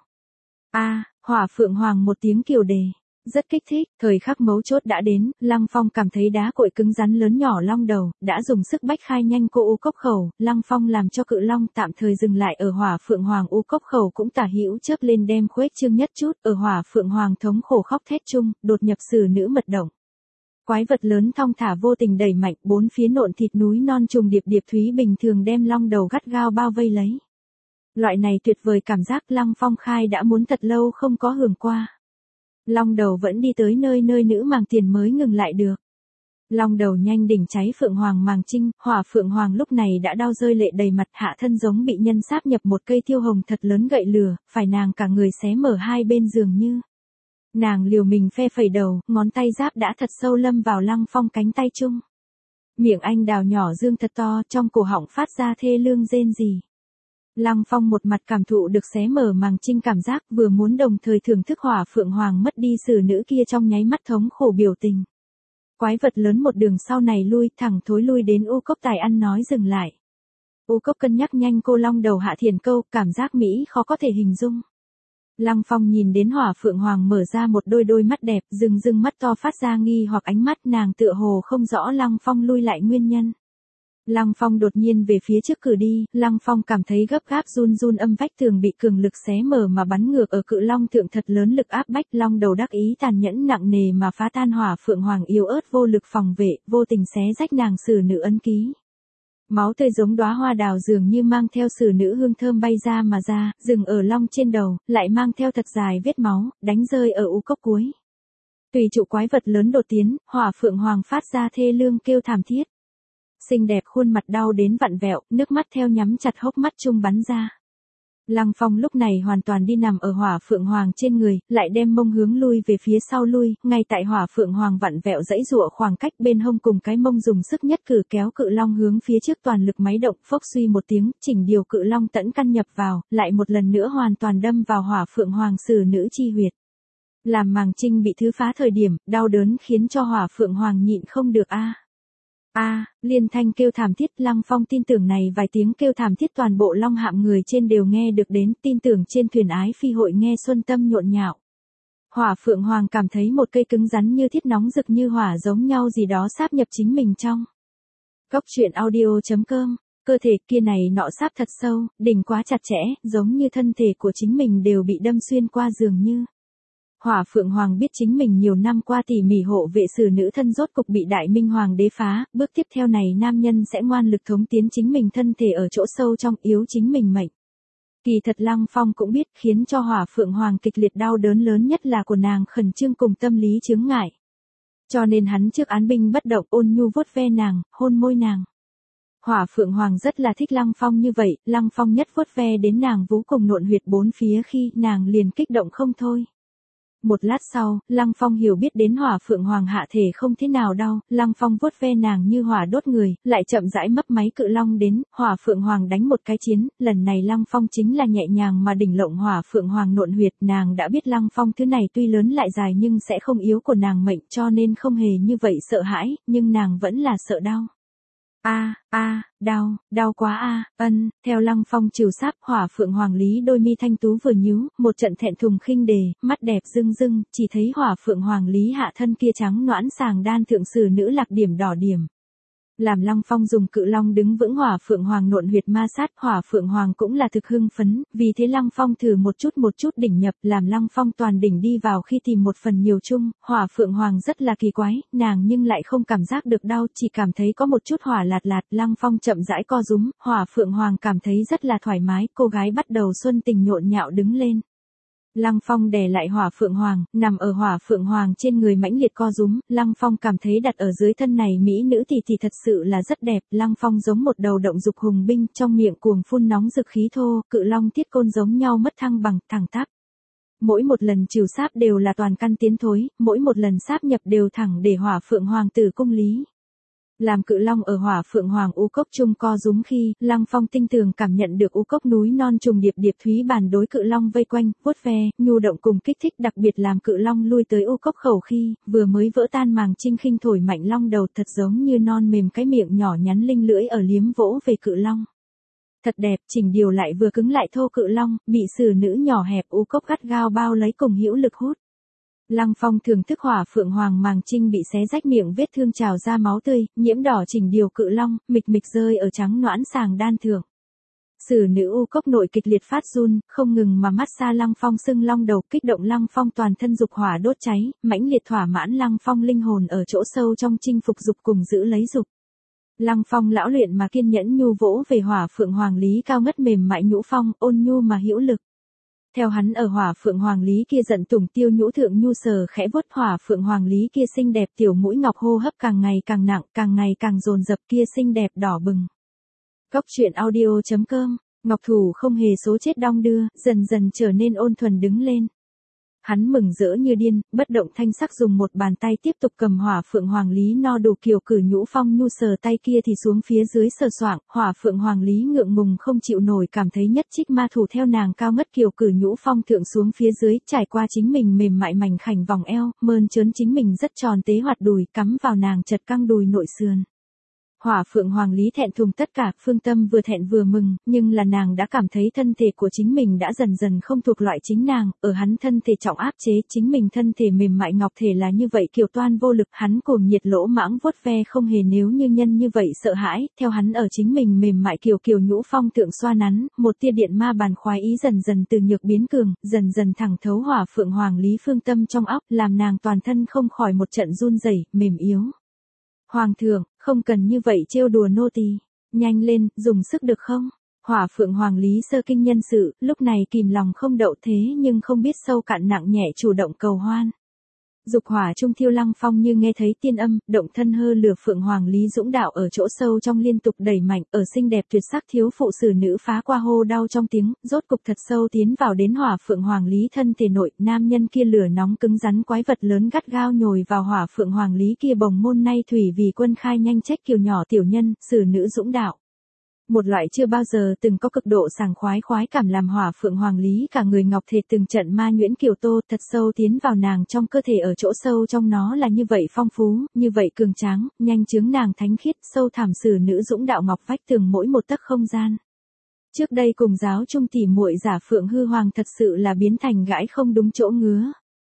A, Hỏa Phượng Hoàng một tiếng kiều đề, rất kích thích, thời khắc mấu chốt đã đến, Lăng Phong cảm thấy đá cội cứng rắn lớn nhỏ long đầu, đã dùng sức bách khai nhanh cô u cốc khẩu, Lăng Phong làm cho cự long tạm thời dừng lại ở Hỏa Phượng Hoàng u cốc khẩu cũng tả hữu chớp lên đem khuếch trương nhất chút, ở Hỏa Phượng Hoàng thống khổ khóc thét chung, đột nhập sử nữ mật động. Quái vật lớn thong thả vô tình đẩy mạnh, bốn phía nộn thịt núi non trùng điệp điệp thúy bình thường đem long đầu gắt gao bao vây lấy. Loại này tuyệt vời cảm giác Lăng Phong khai đã muốn thật lâu không có hưởng qua. Long đầu vẫn đi tới nơi nơi nữ màng tiền mới ngừng lại được. Long đầu nhanh đỉnh cháy Phượng Hoàng màng trinh, Hỏa Phượng Hoàng lúc này đã đau rơi lệ đầy mặt, hạ thân giống bị nhân sáp nhập một cây tiêu hồng thật lớn gậy lửa, phải nàng cả người xé mở hai bên giường như. Nàng liều mình phe phẩy đầu, ngón tay giáp đã thật sâu lâm vào Lăng Phong cánh tay chung. Miệng anh đào nhỏ dương thật to, trong cổ họng phát ra thê lương rên rỉ. Lăng Phong một mặt cảm thụ được xé mở màng trinh cảm giác, vừa muốn đồng thời thưởng thức Hỏa Phượng Hoàng mất đi sử nữ kia trong nháy mắt thống khổ biểu tình. Quái vật lớn một đường sau này lui, thẳng thối lui đến u cốc tài ăn nói dừng lại. U cốc cân nhắc nhanh cô long đầu hạ thiền câu, cảm giác mỹ khó có thể hình dung. Lăng Phong nhìn đến Hỏa Phượng Hoàng mở ra một đôi đôi mắt đẹp, rừng rừng mắt to phát ra nghi hoặc ánh mắt, nàng tựa hồ không rõ Lăng Phong lui lại nguyên nhân. Lăng Phong đột nhiên về phía trước cử đi, Lăng Phong cảm thấy gấp gáp run run âm vách tường bị cường lực xé mở mà bắn ngược ở cự long thượng thật lớn lực áp bách, long đầu đắc ý tàn nhẫn nặng nề mà phá tan Hỏa Phượng Hoàng yếu ớt vô lực phòng vệ, vô tình xé rách nàng sử nữ ấn ký. Máu tươi giống đóa hoa đào dường như mang theo sử nữ hương thơm bay ra mà ra, dừng ở long trên đầu, lại mang theo thật dài vết máu, đánh rơi ở u cốc cuối. Tùy trụ quái vật lớn đột tiến, Hỏa Phượng Hoàng phát ra thê lương kêu thảm thiết. Xinh đẹp khuôn mặt đau đến vặn vẹo, nước mắt theo nhắm chặt hốc mắt chung bắn ra. Lăng Phong lúc này hoàn toàn đi nằm ở Hỏa Phượng Hoàng trên người, lại đem mông hướng lui về phía sau lui, ngay tại Hỏa Phượng Hoàng vặn vẹo dãy giụa khoảng cách bên hông cùng cái mông dùng sức nhất cử kéo cự long hướng phía trước toàn lực máy động, phốc suy một tiếng, chỉnh điều cự long tẫn căn nhập vào, lại một lần nữa hoàn toàn đâm vào Hỏa Phượng Hoàng sử nữ chi huyệt. Làm màng trinh bị thứ phá thời điểm, đau đớn khiến cho Hỏa Phượng Hoàng nhịn không được a. A, à, liên thanh kêu thảm thiết, Lăng Phong tin tưởng này vài tiếng kêu thảm thiết toàn bộ long hạm người trên đều nghe được đến, tin tưởng trên thuyền ái phi hội nghe xuân tâm nhộn nhạo. Hỏa Phượng Hoàng cảm thấy một cây cứng rắn như thiết nóng rực như hỏa giống nhau gì đó sáp nhập chính mình trong. Cốc truyện audio chấm com, cơ thể kia này nọ sáp thật sâu, đỉnh quá chặt chẽ, giống như thân thể của chính mình đều bị đâm xuyên qua dường như. Hỏa Phượng Hoàng biết chính mình nhiều năm qua tỉ mỉ hộ vệ sử nữ thân rốt cục bị Đại Minh Hoàng đế phá, bước tiếp theo này nam nhân sẽ ngoan lực thống tiến chính mình thân thể ở chỗ sâu trong yếu chính mình mệnh. Kỳ thật Lăng Phong cũng biết, khiến cho Hỏa Phượng Hoàng kịch liệt đau đớn lớn nhất là của nàng khẩn trương cùng tâm lý chướng ngại. Cho nên hắn trước án binh bất động ôn nhu vuốt ve nàng, hôn môi nàng. Hỏa Phượng Hoàng rất là thích Lăng Phong như vậy, Lăng Phong nhất vuốt ve đến nàng vú cùng nộn huyệt bốn phía khi nàng liền kích động không thôi. Một lát sau, Lăng Phong hiểu biết đến Hỏa Phượng Hoàng hạ thể không thế nào đau, Lăng Phong vuốt ve nàng như hỏa đốt người, lại chậm rãi mấp máy cự long đến, Hỏa Phượng Hoàng đánh một cái chiến, lần này Lăng Phong chính là nhẹ nhàng mà đỉnh lộng Hỏa Phượng Hoàng nộn huyệt, nàng đã biết Lăng Phong thứ này tuy lớn lại dài nhưng sẽ không yếu của nàng mệnh cho nên không hề như vậy sợ hãi, nhưng nàng vẫn là sợ đau. A, a, đau, đau quá a, ân, theo Lăng Phong trìu sáp, Hỏa Phượng Hoàng Lý đôi mi thanh tú vừa nhíu, một trận thẹn thùng khinh đề, mắt đẹp rưng rưng, chỉ thấy Hỏa Phượng Hoàng Lý hạ thân kia trắng noãn sàng đan thượng sử nữ lạc điểm đỏ điểm. Làm Lăng Phong dùng cự long đứng vững Hỏa Phượng Hoàng nộn huyệt ma sát, Hỏa Phượng Hoàng cũng là thực hưng phấn, vì thế Lăng Phong thử một chút một chút đỉnh nhập, làm Lăng Phong toàn đỉnh đi vào khi tìm một phần nhiều chung, Hỏa Phượng Hoàng rất là kỳ quái, nàng nhưng lại không cảm giác được đau, chỉ cảm thấy có một chút hỏa lạt lạt, Lăng Phong chậm rãi co rúm, Hỏa Phượng Hoàng cảm thấy rất là thoải mái, cô gái bắt đầu xuân tình nhộn nhạo đứng lên. Lăng Phong đè lại Hỏa Phượng Hoàng, nằm ở Hỏa Phượng Hoàng trên người mãnh liệt co rúm, Lăng Phong cảm thấy đặt ở dưới thân này mỹ nữ thì thì thật sự là rất đẹp, Lăng Phong giống một đầu động dục hùng binh, trong miệng cuồng phun nóng rực khí thô, cự long tiết côn giống nhau mất thăng bằng, thẳng tắp. Mỗi một lần trìu sáp đều là toàn căn tiến thối, mỗi một lần sáp nhập đều thẳng để Hỏa Phượng Hoàng tử cung lý. Làm cự long ở Hỏa Phượng Hoàng u cốc chung co rúm khi, Lăng Phong tinh tường cảm nhận được u cốc núi non trùng điệp điệp thúy bàn đối cự long vây quanh, vuốt ve, nhu động cùng kích thích, đặc biệt làm cự long lui tới u cốc khẩu khi, vừa mới vỡ tan màng trinh khinh thổi mạnh long đầu thật giống như non mềm cái miệng nhỏ nhắn linh lưỡi ở liếm vỗ về cự long. Thật đẹp, chỉnh điều lại vừa cứng lại thô cự long, bị sử nữ nhỏ hẹp u cốc gắt gao bao lấy cùng hữu lực hút. Lăng Phong thưởng thức Hỏa Phượng Hoàng màng trinh bị xé rách miệng vết thương trào ra máu tươi, nhiễm đỏ chỉnh điều cự long, mịch mịch rơi ở trắng noãn sàng đan thượng. Sử nữ u cốc nội kịch liệt phát run, không ngừng mà mát xa Lăng Phong sưng long đầu, kích động Lăng Phong toàn thân dục hỏa đốt cháy, mãnh liệt thỏa mãn Lăng Phong linh hồn ở chỗ sâu trong chinh phục dục cùng giữ lấy dục. Lăng Phong lão luyện mà kiên nhẫn nhu vỗ về Hỏa Phượng Hoàng Lý cao ngất mềm mại nhũ phong, ôn nhu mà hữu lực. Theo hắn ở Hỏa Phượng Hoàng Lý kia giận tùng tiêu nhũ thượng nhu sờ khẽ vuốt Hỏa Phượng Hoàng Lý kia xinh đẹp tiểu mũi ngọc hô hấp càng ngày càng nặng, càng ngày càng dồn dập kia xinh đẹp đỏ bừng. Góc truyện audio chấm com, Ngọc Thủ không hề số chết đong đưa, dần dần trở nên ôn thuần đứng lên. Hắn mừng rỡ như điên, bất động thanh sắc dùng một bàn tay tiếp tục cầm Hỏa Phượng Hoàng Lý no đủ kiều cử nhũ phong nhu sờ tay kia thì xuống phía dưới sờ soạng, Hỏa Phượng Hoàng Lý ngượng ngùng không chịu nổi cảm thấy nhất trích ma thủ theo nàng cao ngất kiều cử nhũ phong thượng xuống phía dưới, trải qua chính mình mềm mại mảnh khảnh vòng eo, mơn trớn chính mình rất tròn tế hoạt đùi, cắm vào nàng chật căng đùi nội sườn. Hỏa Phượng Hoàng Lý thẹn thùng tất cả, Phương Tâm vừa thẹn vừa mừng, nhưng là nàng đã cảm thấy thân thể của chính mình đã dần dần không thuộc loại chính nàng, ở hắn thân thể trọng áp chế, chính mình thân thể mềm mại ngọc thể là như vậy kiều toan vô lực, hắn cuồng nhiệt lỗ mãng vuốt ve không hề nếu như nhân như vậy sợ hãi, theo hắn ở chính mình mềm mại kiều kiều nhũ phong thượng xoa nắn, một tia điện ma bàn khoái ý dần dần từ nhược biến cường, dần dần thẳng thấu Hỏa Phượng Hoàng Lý Phương Tâm trong óc, làm nàng toàn thân không khỏi một trận run rẩy, mềm yếu. Hoàng thượng, không cần như vậy trêu đùa nô tỳ, nhanh lên, dùng sức được không? Hỏa Phượng Hoàng Lý sơ kinh nhân sự, lúc này kìm lòng không đậu thế nhưng không biết sâu cạn nặng nhẹ chủ động cầu hoan. Dục hỏa trung thiêu Lăng Phong như nghe thấy tiên âm, động thân hơ lửa Phượng Hoàng Lý dũng đạo ở chỗ sâu trong liên tục đẩy mạnh, ở xinh đẹp tuyệt sắc thiếu phụ sử nữ phá qua hô đau trong tiếng, rốt cục thật sâu tiến vào đến Hỏa Phượng Hoàng Lý thân thể nội, nam nhân kia lửa nóng cứng rắn quái vật lớn gắt gao nhồi vào Hỏa Phượng Hoàng Lý kia bồng môn nay thủy vì quân khai nhanh trách kiều nhỏ tiểu nhân, sử nữ dũng đạo. Một loại chưa bao giờ từng có cực độ sảng khoái khoái cảm làm Hỏa Phượng Hoàng Lý cả người ngọc thể từng trận ma nhuyễn kiều tô thật sâu tiến vào nàng trong cơ thể ở chỗ sâu trong nó là như vậy phong phú, như vậy cường tráng, nhanh chướng nàng thánh khiết sâu thẳm sử nữ dũng đạo ngọc vách tường mỗi một tấc không gian. Trước đây cùng giáo trung tỉ muội giả Phượng Hư Hoàng thật sự là biến thành gãi không đúng chỗ ngứa.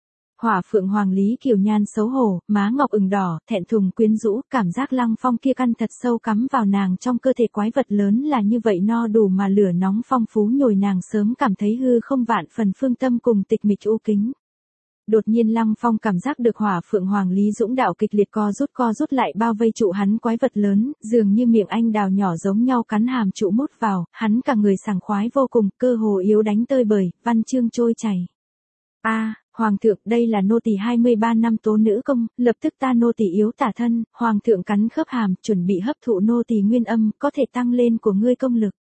Hỏa Phượng Hoàng Lý kiều nhan xấu hổ, má ngọc ửng đỏ, thẹn thùng quyến rũ, cảm giác Lăng Phong kia căn thật sâu cắm vào nàng trong cơ thể quái vật lớn là như vậy no đủ mà lửa nóng phong phú nhồi nàng sớm cảm thấy hư không vạn phần Phương Tâm cùng tịch mịch u kính. Đột nhiên Lăng Phong cảm giác được Hỏa Phượng Hoàng Lý dũng đạo kịch liệt co rút co rút lại bao vây trụ hắn quái vật lớn, dường như miệng anh đào nhỏ giống nhau cắn hàm trụ mút vào, hắn cả người sảng khoái vô cùng, cơ hồ yếu đánh tơi bời, văn chương trôi chảy. A, Hoàng thượng, đây là nô tỳ hai mươi ba năm tố nữ công, lập tức ta nô tỳ yếu tả thân, Hoàng thượng cắn khớp hàm, chuẩn bị hấp thụ nô tỳ nguyên âm, có thể tăng lên của ngươi công lực.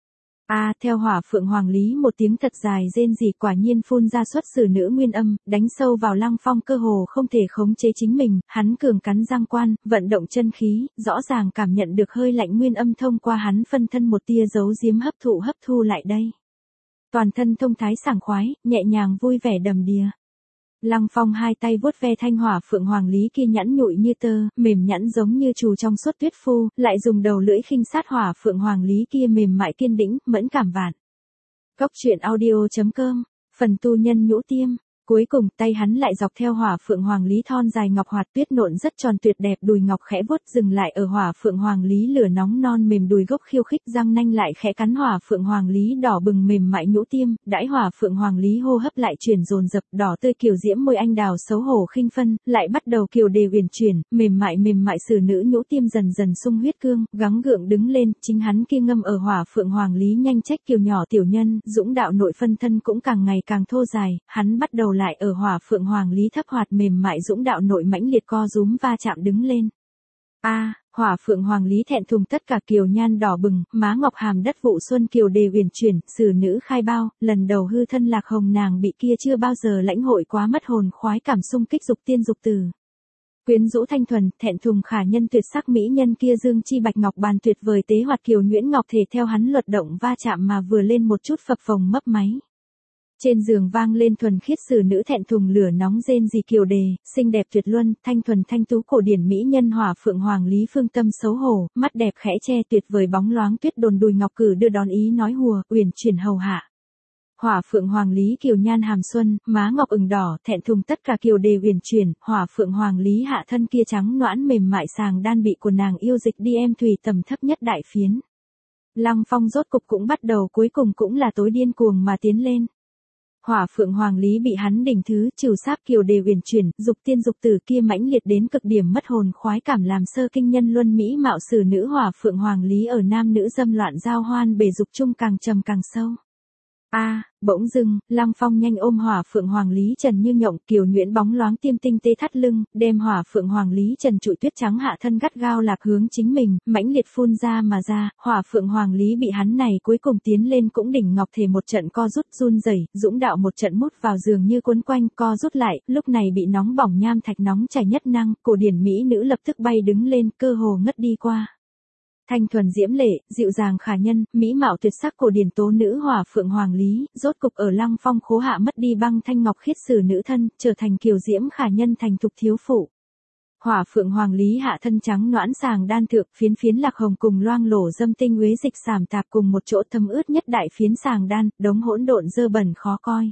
A, à, theo Hỏa Phượng Hoàng Lý một tiếng thật dài rên rỉ quả nhiên phun ra xuất xử nữ nguyên âm, đánh sâu vào Lăng Phong cơ hồ không thể khống chế chính mình, hắn cường cắn răng quan, vận động chân khí, rõ ràng cảm nhận được hơi lạnh nguyên âm thông qua hắn phân thân một tia giấu giếm hấp thụ hấp thu lại đây. Toàn thân thông thái sảng khoái, nhẹ nhàng vui vẻ đầm đìa. Lăng Phong hai tay vuốt ve thanh Hỏa Phượng Hoàng Lý kia nhẵn nhụi như tơ, mềm nhẵn giống như trù trong suốt tuyết phu, lại dùng đầu lưỡi khinh sát Hỏa Phượng Hoàng Lý kia mềm mại kiên đĩnh, mẫn cảm vạn. Cốc truyện audio chấm com, phần tu nhân nhũ tiêm. Cuối cùng tay hắn lại dọc theo Hỏa Phượng Hoàng Lý thon dài ngọc hoạt tuyết nộn rất tròn tuyệt đẹp đùi ngọc khẽ vuốt dừng lại ở Hỏa Phượng Hoàng Lý lửa nóng non mềm đùi gốc khiêu khích răng nanh lại khẽ cắn Hỏa Phượng Hoàng Lý đỏ bừng mềm mại nhũ tiêm, đãi Hỏa Phượng Hoàng Lý hô hấp lại chuyển dồn dập đỏ tươi kiều diễm môi anh đào xấu hổ khinh phân, lại bắt đầu kiều đề uyển chuyển, mềm mại mềm mại xử nữ nhũ tiêm dần dần sung huyết cương, gắng gượng đứng lên, chính hắn kia ngâm ở Hỏa Phượng Hoàng Lý nhanh trách kiều nhỏ tiểu nhân, dũng đạo nội phân thân cũng càng ngày càng thô dài, hắn bắt đầu lại ở Hỏa Phượng Hoàng Lý thấp hoạt mềm mại dũng đạo nội mãnh liệt co rúm va chạm đứng lên. A, à, Hỏa Phượng Hoàng Lý thẹn thùng tất cả kiều nhan đỏ bừng, má ngọc hàm đất vụ xuân kiều đề uyển chuyển, xử nữ khai bao, lần đầu hư thân lạc hồng nàng bị kia chưa bao giờ lãnh hội quá mất hồn khoái cảm xung kích dục tiên dục tử. Quyến rũ thanh thuần, thẹn thùng khả nhân tuyệt sắc mỹ nhân kia dương chi bạch ngọc bàn tuyệt vời tế hoạt kiều nhuyễn ngọc thể theo hắn luật động va chạm mà vừa lên một chút phập phồng mấp máy. Trên giường vang lên thuần khiết xử nữ thẹn thùng lửa nóng rên rỉ kiều đề, xinh đẹp tuyệt luân, thanh thuần thanh tú cổ điển mỹ nhân Hỏa Phượng Hoàng Lý phương tâm xấu hổ, mắt đẹp khẽ che tuyệt vời bóng loáng tuyết đồn đùi ngọc cử đưa đón ý nói hùa, uyển chuyển hầu hạ. Hỏa Phượng Hoàng Lý kiều nhan hàm xuân, má ngọc ửng đỏ, thẹn thùng tất cả kiều đề uyển chuyển, Hỏa Phượng Hoàng Lý hạ thân kia trắng noãn mềm mại sàng đan bị của nàng yêu dịch đi em thủy tầm thấp nhất đại phiến. Lăng Phong rốt cục cũng bắt đầu cuối cùng cũng là tối điên cuồng mà tiến lên. Hỏa Phượng Hoàng Lý bị hắn đỉnh thứ, trừ sáp kiều đề uyển chuyển, dục tiên dục tử kia mãnh liệt đến cực điểm mất hồn khoái cảm làm sơ kinh nhân luân mỹ mạo sử nữ Hỏa Phượng Hoàng Lý ở nam nữ dâm loạn giao hoan bề dục chung càng trầm càng sâu. A, à, bỗng dưng, Lăng Phong nhanh ôm Hỏa Phượng Hoàng Lý Trần như nhộng, kiều nhuyễn bóng loáng tiêm tinh tê thắt lưng, đem Hỏa Phượng Hoàng Lý Trần trụi tuyết trắng hạ thân gắt gao lạc hướng chính mình, mãnh liệt phun ra mà ra, Hỏa Phượng Hoàng Lý bị hắn này cuối cùng tiến lên cũng đỉnh ngọc thể một trận co rút run rẩy, dũng đạo một trận mút vào giường như cuốn quanh, co rút lại, lúc này bị nóng bỏng nham thạch nóng chảy nhất năng, cổ điển mỹ nữ lập tức bay đứng lên, cơ hồ ngất đi qua. Thanh thuần diễm lệ, dịu dàng khả nhân, mỹ mạo tuyệt sắc cổ điển tố nữ Hỏa Phượng Hoàng Lý, rốt cục ở Lăng Phong khố hạ mất đi băng thanh ngọc khiết sử nữ thân, trở thành kiều diễm khả nhân thành thục thiếu phụ. Hỏa Phượng Hoàng Lý hạ thân trắng noãn sàng đan thượng, phiến phiến lạc hồng cùng loang lổ dâm tinh uế dịch sàm tạp cùng một chỗ thâm ướt nhất đại phiến sàng đan, đống hỗn độn dơ bẩn khó coi.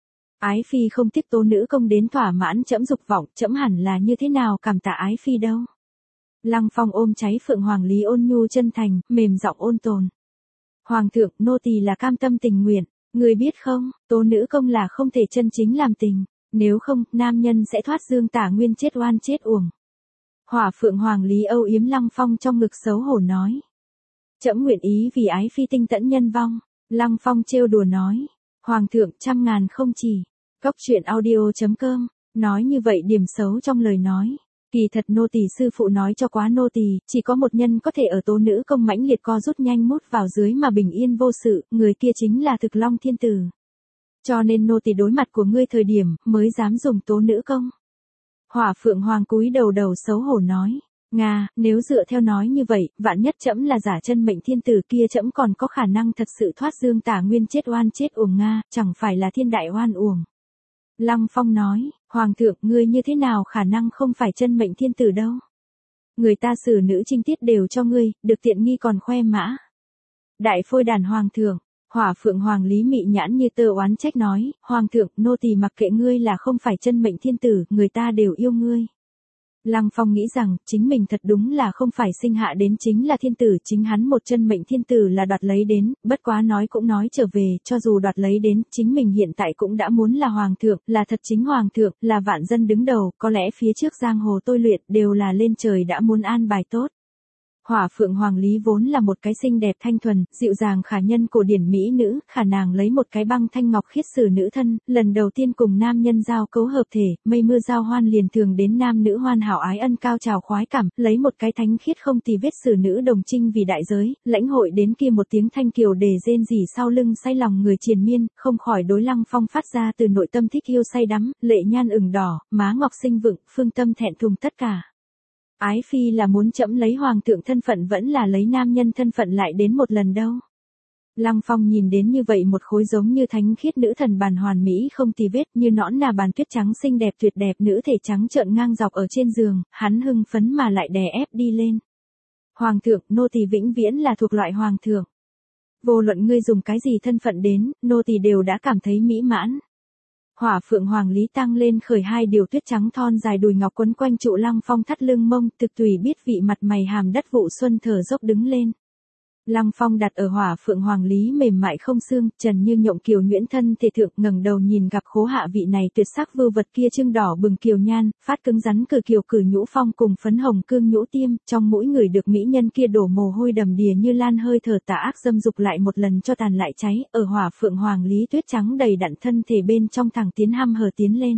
Ái phi không tiếc tố nữ công đến thỏa mãn trẫm dục vọng, trẫm hẳn là như thế nào cảm tạ ái phi đâu. Lăng Phong ôm cháy Phượng Hoàng Lý ôn nhu chân thành, mềm giọng ôn tồn. Hoàng thượng, nô tỳ là cam tâm tình nguyện, người biết không, tố nữ công là không thể chân chính làm tình, nếu không, nam nhân sẽ thoát dương tả nguyên chết oan chết uổng. Hỏa Phượng Hoàng Lý âu yếm Lăng Phong trong ngực xấu hổ nói. Trẫm nguyện ý vì ái phi tinh tẫn nhân vong, Lăng Phong trêu đùa nói. Hoàng thượng trăm ngàn không chỉ, cốc truyện audio chấm com, nói như vậy điểm xấu trong lời nói. Kỳ thật nô tỳ sư phụ nói cho quá nô tỳ, chỉ có một nhân có thể ở tố nữ công mãnh liệt co rút nhanh mút vào dưới mà bình yên vô sự, người kia chính là Thực Long Thiên Tử. Cho nên nô tỳ đối mặt của ngươi thời điểm, mới dám dùng tố nữ công. Hỏa Phượng Hoàng cúi đầu đầu xấu hổ nói, Nga, nếu dựa theo nói như vậy, vạn nhất trẫm là giả chân mệnh thiên tử kia trẫm còn có khả năng thật sự thoát dương tả nguyên chết oan chết uổng Nga, chẳng phải là thiên đại oan uổng. Lăng Phong nói, Hoàng thượng, ngươi như thế nào khả năng không phải chân mệnh thiên tử đâu. Người ta xử nữ trinh tiết đều cho ngươi, được tiện nghi còn khoe mã. Đại phôi đàn Hoàng thượng, Hỏa Phượng Hoàng Lý mị nhãn như tơ oán trách nói, Hoàng thượng, nô tỳ mặc kệ ngươi là không phải chân mệnh thiên tử, người ta đều yêu ngươi. Lăng Phong nghĩ rằng, chính mình thật đúng là không phải sinh hạ đến chính là thiên tử, chính hắn một chân mệnh thiên tử là đoạt lấy đến, bất quá nói cũng nói trở về, cho dù đoạt lấy đến, chính mình hiện tại cũng đã muốn là hoàng thượng, là thật chính hoàng thượng, là vạn dân đứng đầu, có lẽ phía trước giang hồ tôi luyện đều là lên trời đã muốn an bài tốt. Hỏa Phượng Hoàng Lý vốn là một cái xinh đẹp thanh thuần, dịu dàng khả nhân cổ điển mỹ nữ, khả nàng lấy một cái băng thanh ngọc khiết xử nữ thân, lần đầu tiên cùng nam nhân giao cấu hợp thể, mây mưa giao hoan liền thường đến nam nữ hoan hảo ái ân cao trào khoái cảm, lấy một cái thánh khiết không tì vết xử nữ đồng trinh vì đại giới, lãnh hội đến kia một tiếng thanh kiều để rên rỉ sau lưng say lòng người triền miên, không khỏi đối Lăng Phong phát ra từ nội tâm thích yêu say đắm, lệ nhan ửng đỏ, má ngọc xinh vựng, phương tâm thẹn thùng tất cả. Ái phi là muốn trẫm lấy hoàng thượng thân phận vẫn là lấy nam nhân thân phận lại đến một lần đâu. Lăng Phong nhìn đến như vậy một khối giống như thánh khiết nữ thần bàn hoàn mỹ không tì vết như nõn nà bàn tuyết trắng xinh đẹp tuyệt đẹp nữ thể trắng trợn ngang dọc ở trên giường, hắn hưng phấn mà lại đè ép đi lên. Hoàng thượng, nô tỳ vĩnh viễn là thuộc loại hoàng thượng. Vô luận ngươi dùng cái gì thân phận đến, nô tỳ đều đã cảm thấy mỹ mãn. Hỏa Phượng Hoàng Lý tăng lên khởi hai điều tuyết trắng thon dài đùi ngọc quấn quanh trụ Lăng Phong thắt lưng mông, thực tùy biết vị mặt mày hàm đất vụ xuân thở dốc đứng lên. Lăng Phong đặt ở Hỏa Phượng Hoàng Lý mềm mại không xương, trần như nhộng kiều nhuyễn thân thể thượng, ngẩng đầu nhìn gặp khố hạ vị này tuyệt sắc vưu vật kia trưng đỏ bừng kiều nhan, phát cứng rắn cử kiều cử nhũ phong cùng phấn hồng cương nhũ tiêm, trong mũi người được mỹ nhân kia đổ mồ hôi đầm đìa như lan hơi thở tà ác dâm dục lại một lần cho tàn lại cháy, ở Hỏa Phượng Hoàng Lý tuyết trắng đầy đặn thân thể bên trong thẳng tiến hăm hở tiến lên.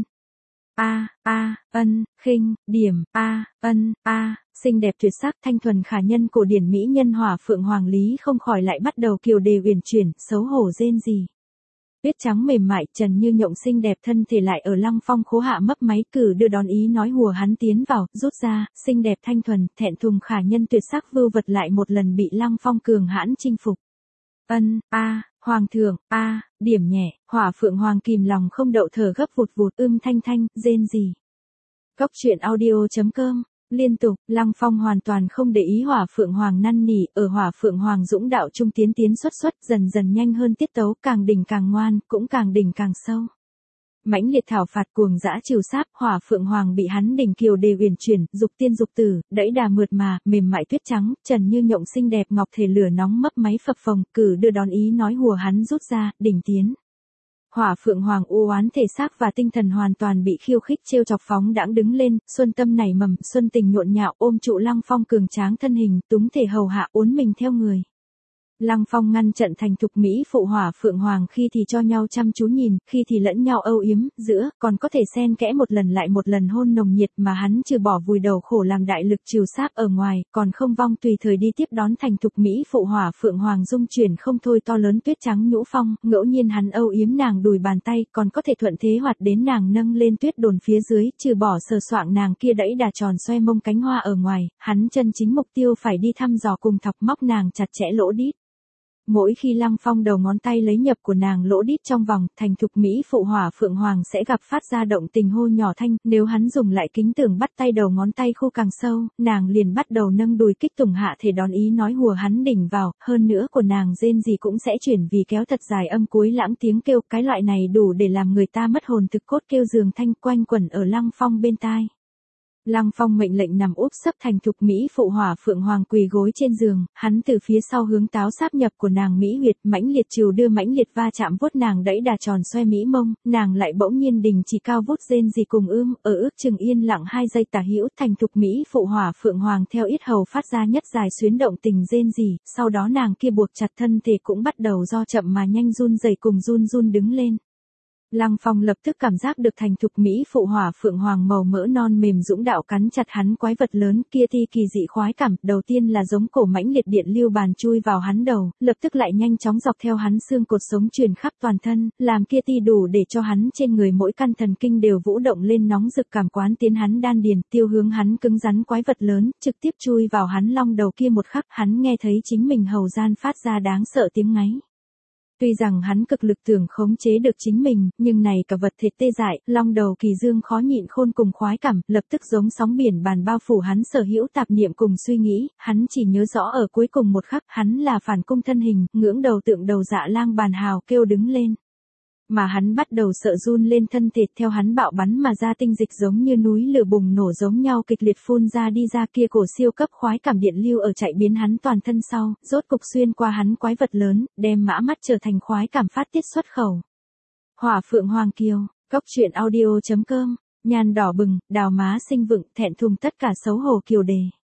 A, a, ân, khinh, điểm, a, ân, a, xinh đẹp tuyệt sắc thanh thuần khả nhân cổ điển mỹ nhân Hỏa Phượng Hoàng Lý không khỏi lại bắt đầu kiều đề uyển chuyển, xấu hổ rên rỉ. Tuyết trắng mềm mại trần như nhộng xinh đẹp thân thể lại ở Lăng Phong khố hạ mấp máy cử đưa đón ý nói hùa hắn tiến vào, rút ra, xinh đẹp thanh thuần, thẹn thùng khả nhân tuyệt sắc vưu vật lại một lần bị Lăng Phong cường hãn chinh phục. Ân, a, hoàng thượng, a, điểm nhẹ, Hỏa Phượng Hoàng kìm lòng không đậu thở gấp vụt vụt ưm thanh thanh, rên rỉ. Cốc truyện audio chấm com. Liên tục, Lăng Phong hoàn toàn không để ý Hỏa Phượng Hoàng năn nỉ, ở Hỏa Phượng Hoàng dũng đạo trung tiến tiến xuất xuất, dần dần nhanh hơn tiết tấu, càng đỉnh càng ngoan, cũng càng đỉnh càng sâu. Mãnh liệt thảo phạt cuồng dã trừ sáp, Hỏa Phượng Hoàng bị hắn đỉnh kiều đề uyển chuyển, dục tiên dục tử, đẫy đà mượt mà, mềm mại tuyết trắng, trần như nhộng xinh đẹp ngọc thể lửa nóng mấp máy phập phồng, cử đưa đón ý nói hùa hắn rút ra, đỉnh tiến. Hỏa Phượng Hoàng u oán thể xác và tinh thần hoàn toàn bị khiêu khích trêu chọc phóng đãng đứng lên, xuân tâm nảy mầm, xuân tình nhộn nhạo ôm trụ Lăng Phong cường tráng thân hình, túng thể hầu hạ uốn mình theo người. Lăng Phong ngăn trận thành thục mỹ phụ Hỏa Phượng Hoàng khi thì cho nhau chăm chú nhìn, khi thì lẫn nhau âu yếm, giữa, còn có thể xen kẽ một lần lại một lần hôn nồng nhiệt mà hắn trừ bỏ vùi đầu khổ làm đại lực trừ sáp ở ngoài, còn không vong tùy thời đi tiếp đón thành thục mỹ phụ Hỏa Phượng Hoàng dung chuyển không thôi to lớn tuyết trắng nhũ phong, ngẫu nhiên hắn âu yếm nàng đùi bàn tay, còn có thể thuận thế hoạt đến nàng nâng lên tuyết đồn phía dưới, trừ bỏ sờ soạng nàng kia đẫy đà tròn xoay mông cánh hoa ở ngoài, hắn chân chính mục tiêu phải đi thăm dò cùng thọc móc nàng chặt chẽ lỗ đít. Mỗi khi Lăng Phong đầu ngón tay lấy nhập của nàng lỗ đít trong vòng, thành thục mỹ phụ Hỏa Phượng Hoàng sẽ gặp phát ra động tình hô nhỏ thanh, nếu hắn dùng lại kính tưởng bắt tay đầu ngón tay khu càng sâu, nàng liền bắt đầu nâng đùi kích tùng hạ thể đón ý nói hùa hắn đỉnh vào, hơn nữa của nàng rên gì cũng sẽ chuyển vì kéo thật dài âm cuối lãng tiếng kêu, cái loại này đủ để làm người ta mất hồn thực cốt kêu giường thanh quanh quẩn ở Lăng Phong bên tai. Lăng Phong mệnh lệnh nằm úp sấp thành thục mỹ phụ Hỏa Phượng Hoàng quỳ gối trên giường, hắn từ phía sau hướng táo sáp nhập của nàng mỹ huyệt, mãnh liệt trừ đưa mãnh liệt va chạm vuốt nàng đẫy đà tròn xoay mỹ mông, nàng lại bỗng nhiên đình chỉ cao vút rên gì cùng ưm, ở ước chừng yên lặng hai giây tả hữu, thành thục mỹ phụ Hỏa Phượng Hoàng theo yết hầu phát ra nhất dài xuyến động tình rên gì, sau đó nàng kia buộc chặt thân thể cũng bắt đầu do chậm mà nhanh run rẩy cùng run run đứng lên. Lăng Phong lập tức cảm giác được thành thục mỹ phụ Hỏa Phượng Hoàng màu mỡ non mềm dũng đạo cắn chặt hắn quái vật lớn kia thi kỳ dị khoái cảm, đầu tiên là giống cổ mãnh liệt điện lưu bàn chui vào hắn đầu, lập tức lại nhanh chóng dọc theo hắn xương cột sống truyền khắp toàn thân, làm kia ti đủ để cho hắn trên người mỗi căn thần kinh đều vũ động lên nóng rực cảm quán tiến hắn đan điền, tiêu hướng hắn cứng rắn quái vật lớn, trực tiếp chui vào hắn long đầu kia một khắc, hắn nghe thấy chính mình hầu gian phát ra đáng sợ tiếng ngáy. Tuy rằng hắn cực lực tưởng khống chế được chính mình, nhưng này cả vật thịt tê dại, long đầu kỳ dương khó nhịn khôn cùng khoái cảm, lập tức giống sóng biển bàn bao phủ hắn sở hữu tạp niệm cùng suy nghĩ, hắn chỉ nhớ rõ ở cuối cùng một khắc, hắn là phản cung thân hình, ngưỡng đầu tượng đầu dạ lang bàn hào kêu đứng lên. Mà hắn bắt đầu sợ run lên thân thịt theo hắn bạo bắn mà ra tinh dịch giống như núi lửa bùng nổ giống nhau kịch liệt phun ra đi ra kia cổ siêu cấp khoái cảm điện lưu ở chạy biến hắn toàn thân sau, rốt cục xuyên qua hắn quái vật lớn, đem mã mắt trở thành khoái cảm phát tiết xuất khẩu. Hỏa Phượng Hoàng Kiều, cốc truyện audio chấm com, nhan đỏ bừng, đào má xinh vựng, thẹn thùng tất cả xấu hổ kiều đề.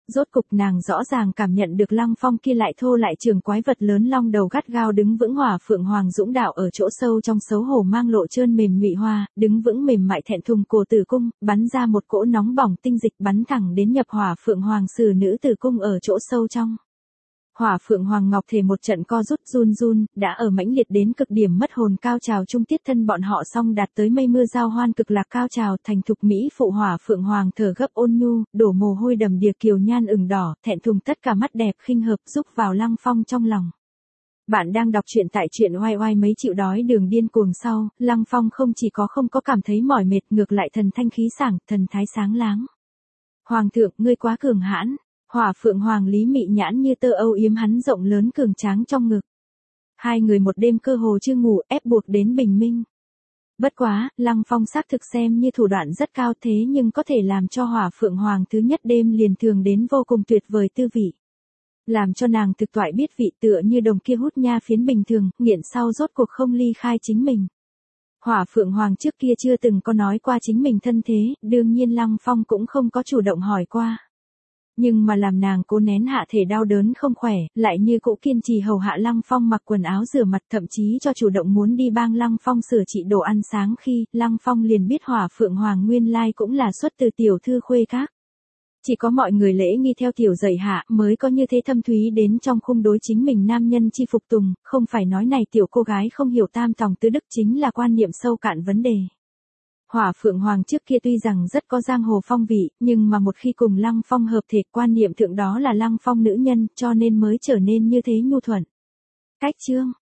Rốt cục nàng rõ ràng cảm nhận được Lăng Phong kia lại thô lại trường quái vật lớn long đầu gắt gao đứng vững hỏa phượng hoàng dũng đạo ở chỗ sâu trong xấu hổ mang lộ trơn mềm nhụy hoa, đứng vững mềm mại thẹn thùng cổ tử cung, bắn ra một cỗ nóng bỏng tinh dịch bắn thẳng đến nhập hỏa phượng hoàng sử nữ tử cung ở chỗ sâu trong. Hỏa phượng hoàng ngọc thể một trận co rút run run, đã ở mãnh liệt đến cực điểm mất hồn cao trào trung tiết thân bọn họ song đạt tới mây mưa giao hoan cực lạc cao trào thành thục mỹ phụ hỏa phượng hoàng thở gấp ôn nhu, đổ mồ hôi đầm đìa kiều nhan ửng đỏ, thẹn thùng tất cả mắt đẹp khinh hợp giúp vào Lăng Phong trong lòng. Bạn đang đọc truyện tại truyện oai oai mấy chịu đói đường điên cuồng sau, Lăng Phong không chỉ có không có cảm thấy mỏi mệt ngược lại thần thanh khí sảng, thần thái sáng láng. Hoàng thượng, ngươi quá cường hãn. Hỏa phượng hoàng lý mị nhãn như tơ âu yếm hắn rộng lớn cường tráng trong ngực. Hai người một đêm cơ hồ chưa ngủ ép buộc đến bình minh. Bất quá, Lăng Phong xác thực xem như thủ đoạn rất cao thế nhưng có thể làm cho hỏa phượng hoàng thứ nhất đêm liền thường đến vô cùng tuyệt vời tư vị. Làm cho nàng thực toại biết vị tựa như đồng kia hút nha phiến bình thường, nghiện sau rốt cuộc không ly khai chính mình. Hỏa phượng hoàng trước kia chưa từng có nói qua chính mình thân thế, đương nhiên Lăng Phong cũng không có chủ động hỏi qua. Nhưng mà làm nàng cố nén hạ thể đau đớn không khỏe, lại như cũ kiên trì hầu hạ Lăng Phong mặc quần áo rửa mặt thậm chí cho chủ động muốn đi bang Lăng Phong sửa trị đồ ăn sáng khi, Lăng Phong liền biết hỏa phượng hoàng nguyên lai cũng là xuất từ tiểu thư khuê các. Chỉ có mọi người lễ nghi theo tiểu dạy hạ mới có như thế thâm thúy đến trong khung đối chính mình nam nhân chi phục tùng, không phải nói này tiểu cô gái không hiểu tam tòng tứ đức chính là quan niệm sâu cạn vấn đề. Hỏa phượng hoàng trước kia tuy rằng rất có giang hồ phong vị, nhưng mà một khi cùng Lăng Phong hợp thể quan niệm thượng đó là Lăng Phong nữ nhân cho nên mới trở nên như thế nhu thuận. Cách chương,